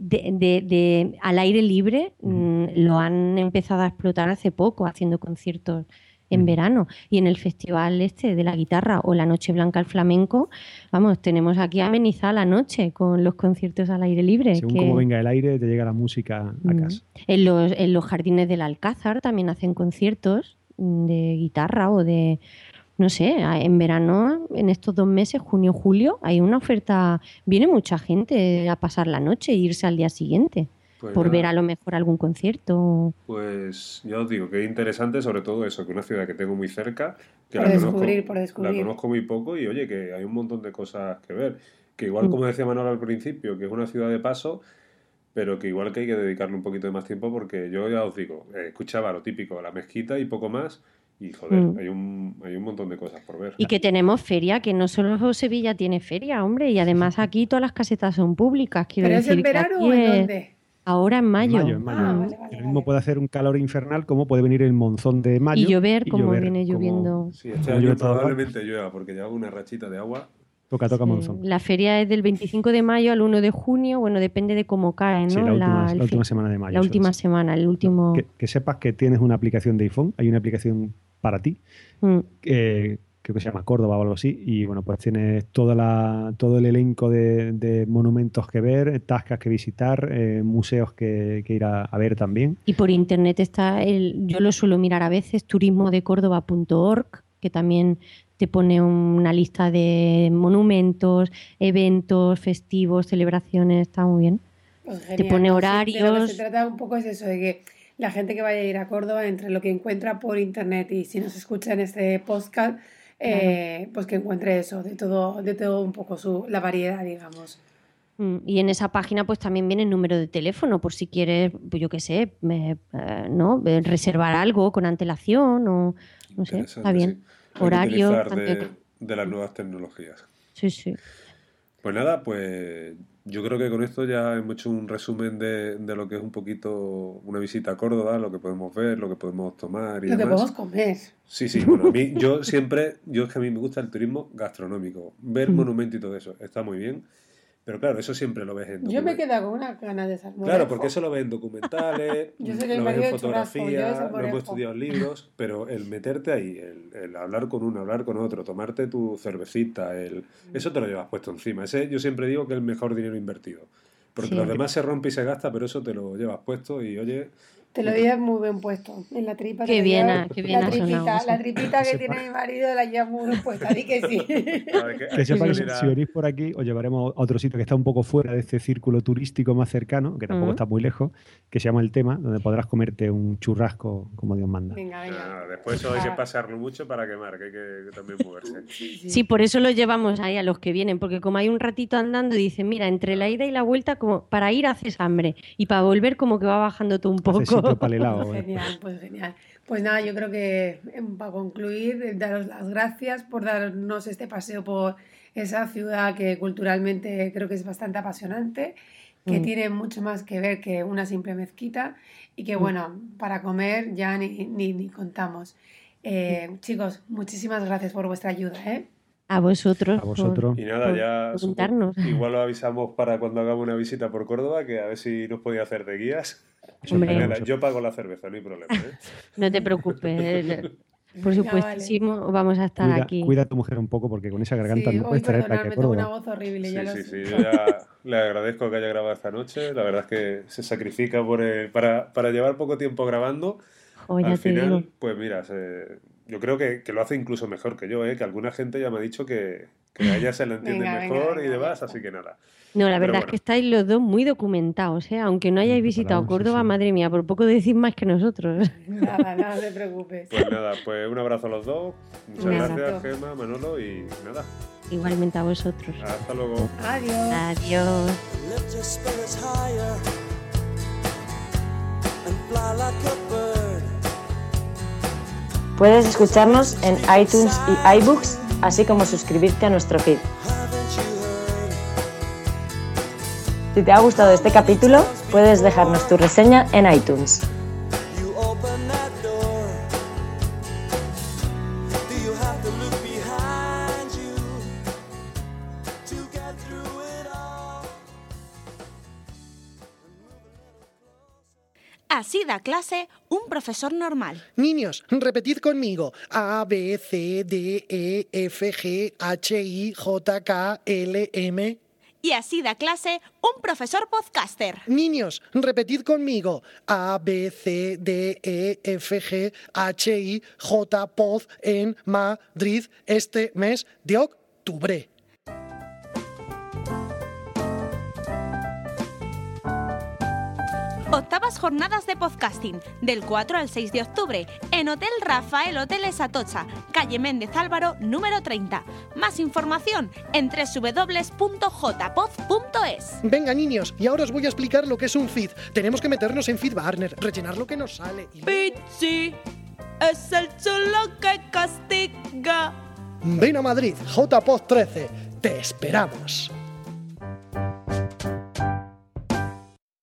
Speaker 4: al aire libre, lo han empezado a explotar hace poco, haciendo conciertos en verano. Y en el festival de la guitarra o la Noche Blanca al Flamenco, vamos, tenemos aquí amenizada la noche con los conciertos al aire libre.
Speaker 3: Según cómo venga el aire, te llega la música a casa.
Speaker 4: En los jardines del Alcázar también hacen conciertos de guitarra o de... No sé, en verano, en estos 2 meses, junio, julio, hay una oferta. Viene mucha gente a pasar la noche e irse al día siguiente
Speaker 2: Pues
Speaker 4: por ver
Speaker 2: nada,
Speaker 4: a lo mejor algún concierto.
Speaker 2: pues ya os digo que es interesante, sobre todo eso, que una ciudad que tengo muy cerca, que
Speaker 5: Por
Speaker 2: la conozco,
Speaker 5: descubrir, por
Speaker 2: la
Speaker 5: descubrir.
Speaker 2: conozco muy poco y oye, que hay un montón de cosas que ver. Que igual,
Speaker 4: Mm.
Speaker 2: como decía Manuel al principio, que es una ciudad de paso, pero que igual que hay que dedicarle un poquito de más tiempo porque yo ya os digo, escuchaba lo típico, la mezquita y poco más, y joder,
Speaker 4: Mm.
Speaker 2: hay un montón de cosas por ver.
Speaker 4: Y que tenemos feria, que no solo Sevilla tiene feria, hombre, y además aquí todas las casetas son públicas. Quiero
Speaker 5: ¿Pero es en
Speaker 4: decir que
Speaker 5: verano
Speaker 4: aquí
Speaker 5: o en
Speaker 4: es
Speaker 5: dónde?
Speaker 4: ahora en mayo.
Speaker 3: En mayo.
Speaker 5: Ah,
Speaker 4: Mm.
Speaker 5: vale, vale,
Speaker 3: Lo mismo
Speaker 5: vale.
Speaker 3: puede hacer un calor infernal como puede venir el monzón de mayo
Speaker 4: Y llover,
Speaker 3: y
Speaker 4: como
Speaker 3: llover
Speaker 4: viene
Speaker 3: como
Speaker 4: lloviendo.
Speaker 2: Sí, este
Speaker 3: como
Speaker 2: año
Speaker 3: llueve todos los años.
Speaker 2: probablemente llueva porque lleva una rachita de agua.
Speaker 3: Toca
Speaker 4: Sí.
Speaker 3: monzón.
Speaker 4: La feria es del 25 de mayo al 1 de junio, bueno, depende de cómo cae,
Speaker 3: Sí,
Speaker 4: ¿no?
Speaker 3: la
Speaker 4: El
Speaker 3: última
Speaker 4: fin-
Speaker 3: semana de mayo.
Speaker 4: La
Speaker 3: suele
Speaker 4: última
Speaker 3: ser.
Speaker 4: semana, el último...
Speaker 3: Que sepas que tienes una aplicación de iPhone, hay una aplicación para ti,
Speaker 4: Mm.
Speaker 3: creo que se llama Córdoba o algo así, y bueno, pues tienes todo el elenco de monumentos que ver, tascas que visitar, museos que ir a ver también.
Speaker 4: Y por internet está, yo lo suelo mirar a veces, turismodecórdoba.org, que también te pone una lista de monumentos, eventos, festivos, celebraciones, está muy bien.
Speaker 5: Pues
Speaker 4: Te
Speaker 5: genial.
Speaker 4: pone
Speaker 5: Sí, de lo que se
Speaker 4: horarios.
Speaker 5: trata un poco es eso, de que la gente que vaya a ir a Córdoba, entre lo que encuentra por internet y si nos escucha en este podcast, pues que encuentre eso, de todo un poco la variedad, digamos.
Speaker 4: Y en esa página pues también viene el número de teléfono por si quieres, pues yo qué sé, ¿no? Reservar algo con antelación o no sé, está
Speaker 2: Interesante,
Speaker 4: bien.
Speaker 2: sí. Hay que
Speaker 4: Horario,
Speaker 2: utilizar
Speaker 4: tanto
Speaker 2: de las nuevas tecnologías.
Speaker 4: sí.
Speaker 2: Pues nada, pues yo creo que con esto ya hemos hecho un resumen de lo que es un poquito una visita a Córdoba, lo que podemos ver, lo que podemos tomar y
Speaker 5: Lo que
Speaker 2: demás.
Speaker 5: podemos comer.
Speaker 2: Sí, bueno, yo es que a mí me gusta el turismo gastronómico, ver monumentos y todo eso, está muy bien, pero claro, eso siempre lo ves en
Speaker 5: Yo me he
Speaker 2: documentales.
Speaker 5: quedado con una gana de salmorejo.
Speaker 2: Claro, porque eso lo ves en documentales,
Speaker 5: Yo soy el
Speaker 2: lo ves
Speaker 5: marido
Speaker 2: en
Speaker 5: de churrasco, yo de
Speaker 2: fotografía, lo
Speaker 5: salmorejo.
Speaker 2: hemos estudiado en libros, pero el meterte ahí, el hablar con uno, hablar con otro, tomarte tu cervecita, eso te lo llevas puesto encima. Ese yo siempre digo que es el mejor dinero invertido. Porque
Speaker 4: Sí.
Speaker 2: los demás se rompe y se gasta, pero eso te lo llevas puesto y oye,
Speaker 5: Te lo llevas muy bien puesto. En la tripa
Speaker 4: Qué
Speaker 5: te lo
Speaker 4: bien
Speaker 5: llevas-
Speaker 4: qué bien
Speaker 5: la
Speaker 4: ha sonado
Speaker 5: tripita,
Speaker 4: eso.
Speaker 5: la tripita que
Speaker 3: Que
Speaker 5: tiene
Speaker 3: sepa-
Speaker 5: mi marido la llevas muy bien puesta, di que sí.
Speaker 3: Que sepa que si venís por aquí, os llevaremos a otro sitio que está un poco fuera de este círculo turístico más cercano, que tampoco está muy lejos, que se llama El Tema, donde podrás comerte un churrasco como Dios manda.
Speaker 5: Venga, venga.
Speaker 2: nada, después eso hay que pasarlo mucho para quemar, que hay que también moverse.
Speaker 4: Sí, por eso lo llevamos ahí a los que vienen, porque como hay un ratito andando, dicen, mira, entre la ida y la vuelta, como para ir haces hambre y para volver como que va bajando todo un
Speaker 3: Hace sitio
Speaker 4: poco.
Speaker 3: para el helado.
Speaker 5: Genial, pues genial. Pues nada, yo creo que para concluir, daros las gracias por darnos este paseo por esa ciudad que culturalmente creo que es bastante apasionante, que tiene mucho más que ver que una simple mezquita y que bueno, para comer ya ni contamos. Chicos, muchísimas gracias por vuestra ayuda, ¿eh?
Speaker 4: A vosotros.
Speaker 3: A vosotros.
Speaker 2: Y nada,
Speaker 4: por
Speaker 2: ya
Speaker 4: preguntarnos.
Speaker 2: igual lo avisamos para cuando hagamos una visita por Córdoba, que a ver si nos podía hacer de guías.
Speaker 4: Hombre.
Speaker 2: Y nada, yo pago la cerveza, no hay problema.
Speaker 4: No te preocupes. Por
Speaker 5: Venga,
Speaker 4: supuestísimo, vamos a estar aquí.
Speaker 3: Cuida a tu mujer un poco porque con esa garganta
Speaker 5: Sí,
Speaker 3: no
Speaker 5: hoy
Speaker 3: puedes traerla aquí a
Speaker 5: perdonadme, tengo una
Speaker 3: Córdoba.
Speaker 5: voz horrible, ya lo
Speaker 2: Sí,
Speaker 5: sé.
Speaker 2: yo ya le agradezco que haya grabado esta noche. La verdad es que se sacrifica para llevar poco tiempo grabando.
Speaker 4: Jo, ya
Speaker 2: al
Speaker 4: te digo.
Speaker 2: final, pues mira, yo creo que lo hace incluso mejor que yo, que alguna gente ya me ha dicho que a ella se la entiende
Speaker 5: Venga,
Speaker 2: mejor
Speaker 5: venga,
Speaker 2: y demás,
Speaker 5: venga.
Speaker 2: así que nada.
Speaker 4: No, la
Speaker 2: Pero
Speaker 4: verdad es
Speaker 2: bueno.
Speaker 4: que estáis los dos muy documentados, ¿eh? Aunque no hayáis
Speaker 3: Muy
Speaker 4: visitado
Speaker 3: preparados, sí,
Speaker 4: Córdoba,
Speaker 3: sí.
Speaker 4: madre mía, por poco decís más que nosotros.
Speaker 5: Nada, no te preocupes.
Speaker 2: Pues nada, pues un abrazo a los dos. Muchas
Speaker 4: Un
Speaker 2: gracias,
Speaker 5: abrazo.
Speaker 2: Gemma, Manolo, y nada,
Speaker 4: Igualmente a vosotros.
Speaker 2: hasta luego.
Speaker 5: Adiós.
Speaker 4: Adiós.
Speaker 6: Lift your spirits higher and fly like a bird.
Speaker 1: Puedes escucharnos en iTunes y iBooks, así como suscribirte a nuestro feed.
Speaker 6: Haven't you heard?
Speaker 1: Si te ha gustado este capítulo, puedes dejarnos tu reseña en iTunes.
Speaker 6: You open that door. Do you have to look behind you to get through it all?
Speaker 7: Así da clase un profesor normal.
Speaker 8: Niños, repetid conmigo. A, B, C, D, E, F, G, H, I, J, K, L, M.
Speaker 7: Y así da clase un profesor podcaster.
Speaker 8: Niños, repetid conmigo. A, B, C, D, E, F, G, H, I, J, Pod en Madrid este mes de octubre.
Speaker 7: Octavas jornadas de podcasting, del 4 al 6 de octubre, en Hotel Rafael Hoteles Atocha, calle Méndez Álvaro, número 30. Más información en www.jpod.es.
Speaker 8: Venga, niños, y ahora os voy a explicar lo que es un feed. Tenemos que meternos en FeedBurner, rellenar lo que nos sale.
Speaker 7: Pichi, es el chulo que castiga.
Speaker 8: Ven a Madrid, JPod 13. Te esperamos.